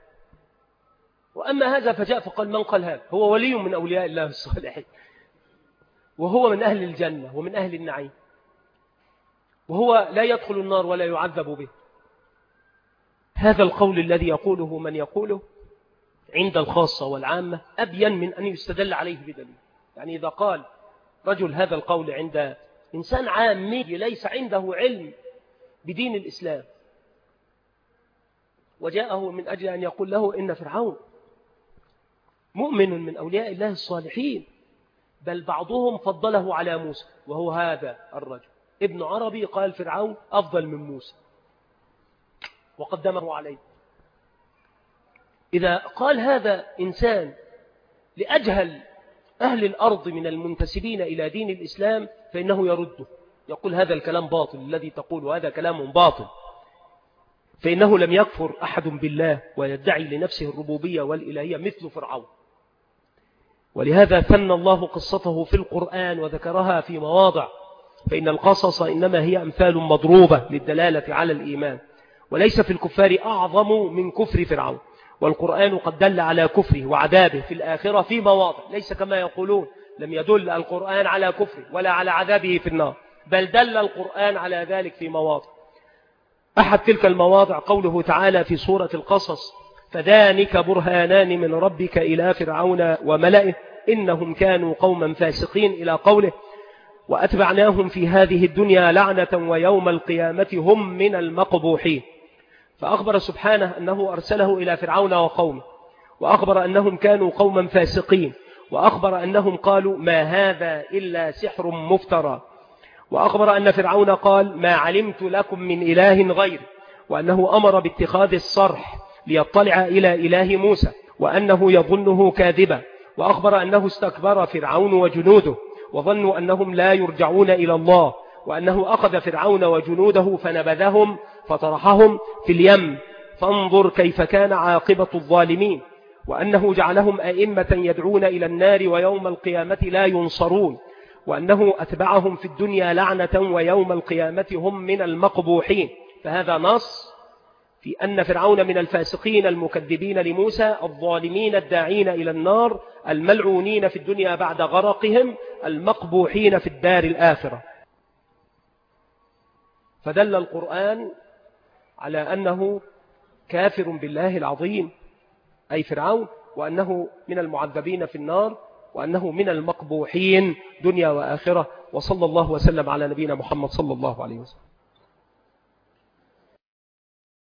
وأما هذا فجاء فقال من قال هذا؟ هو ولي من أولياء الله الصالحين، وهو من أهل الجنة ومن أهل النعيم، وهو لا يدخل النار ولا يعذب به. هذا القول الذي يقوله من يقوله عند الخاصة والعامة أبين من أن يستدل عليه بدليل. يعني إذا قال رجل هذا القول عند إنسان عامي ليس عنده علم بدين الإسلام، وجاءه من أجل أن يقول له إن فرعون مؤمن من أولياء الله الصالحين، بل بعضهم فضله على موسى، وهو هذا الرجل ابن عربي قال فرعون أفضل من موسى وقدمه عليه. إذا قال هذا إنسان لأجهل أهل الأرض من المنتسبين إلى دين الإسلام فإنه يرده، يقول هذا الكلام باطل الذي تقول، وهذا كلام باطل، فإنه لم يكفر أحد بالله ويدعي لنفسه الربوبية والإلهية مثل فرعون. ولهذا ثنى الله قصته في القرآن وذكرها في مواضع، فإن القصص إنما هي أمثال مضروبة للدلالة على الإيمان، وليس في الكفار أعظم من كفر فرعون. والقرآن قد دل على كفره وعذابه في الآخرة في مواضع، ليس كما يقولون لم يدل القرآن على كفره ولا على عذابه في النار، بل دل القرآن على ذلك في مواضع. أحد تلك المواضع قوله تعالى في سورة القصص فذلك برهانان من ربك إلى فرعون وملئه إنهم كانوا قوما فاسقين، إلى قوله وأتبعناهم في هذه الدنيا لعنة ويوم القيامة هم من المقبوحين. فأخبر سبحانه أنه أرسله إلى فرعون وقومه، وأخبر أنهم كانوا قوما فاسقين، وأخبر أنهم قالوا ما هذا إلا سحر مفترى، وأخبر أن فرعون قال ما علمت لكم من إله غير، وأنه أمر باتخاذ الصرح ليطلع إلى إله موسى وأنه يظنه كاذبا، وأخبر أنه استكبر فرعون وجنوده وظنوا أنهم لا يرجعون إلى الله، وأنه أخذ فرعون وجنوده فنبذهم فطرحهم في اليم فانظر كيف كان عاقبة الظالمين، وأنه جعلهم أئمة يدعون إلى النار ويوم القيامة لا ينصرون، وأنه أتبعهم في الدنيا لعنة ويوم القيامة هم من المقبوحين. فهذا نص في أن فرعون من الفاسقين المكذبين لموسى الظالمين الداعين إلى النار الملعونين في الدنيا بعد غرقهم المقبوحين في الدار الآخرة. فدل القرآن على أنه كافر بالله العظيم أي فرعون، وأنه من المعذبين في النار، وأنه من المقبوحين دنيا وآخرة. وصلى الله وسلم على نبينا محمد صلى الله عليه وسلم.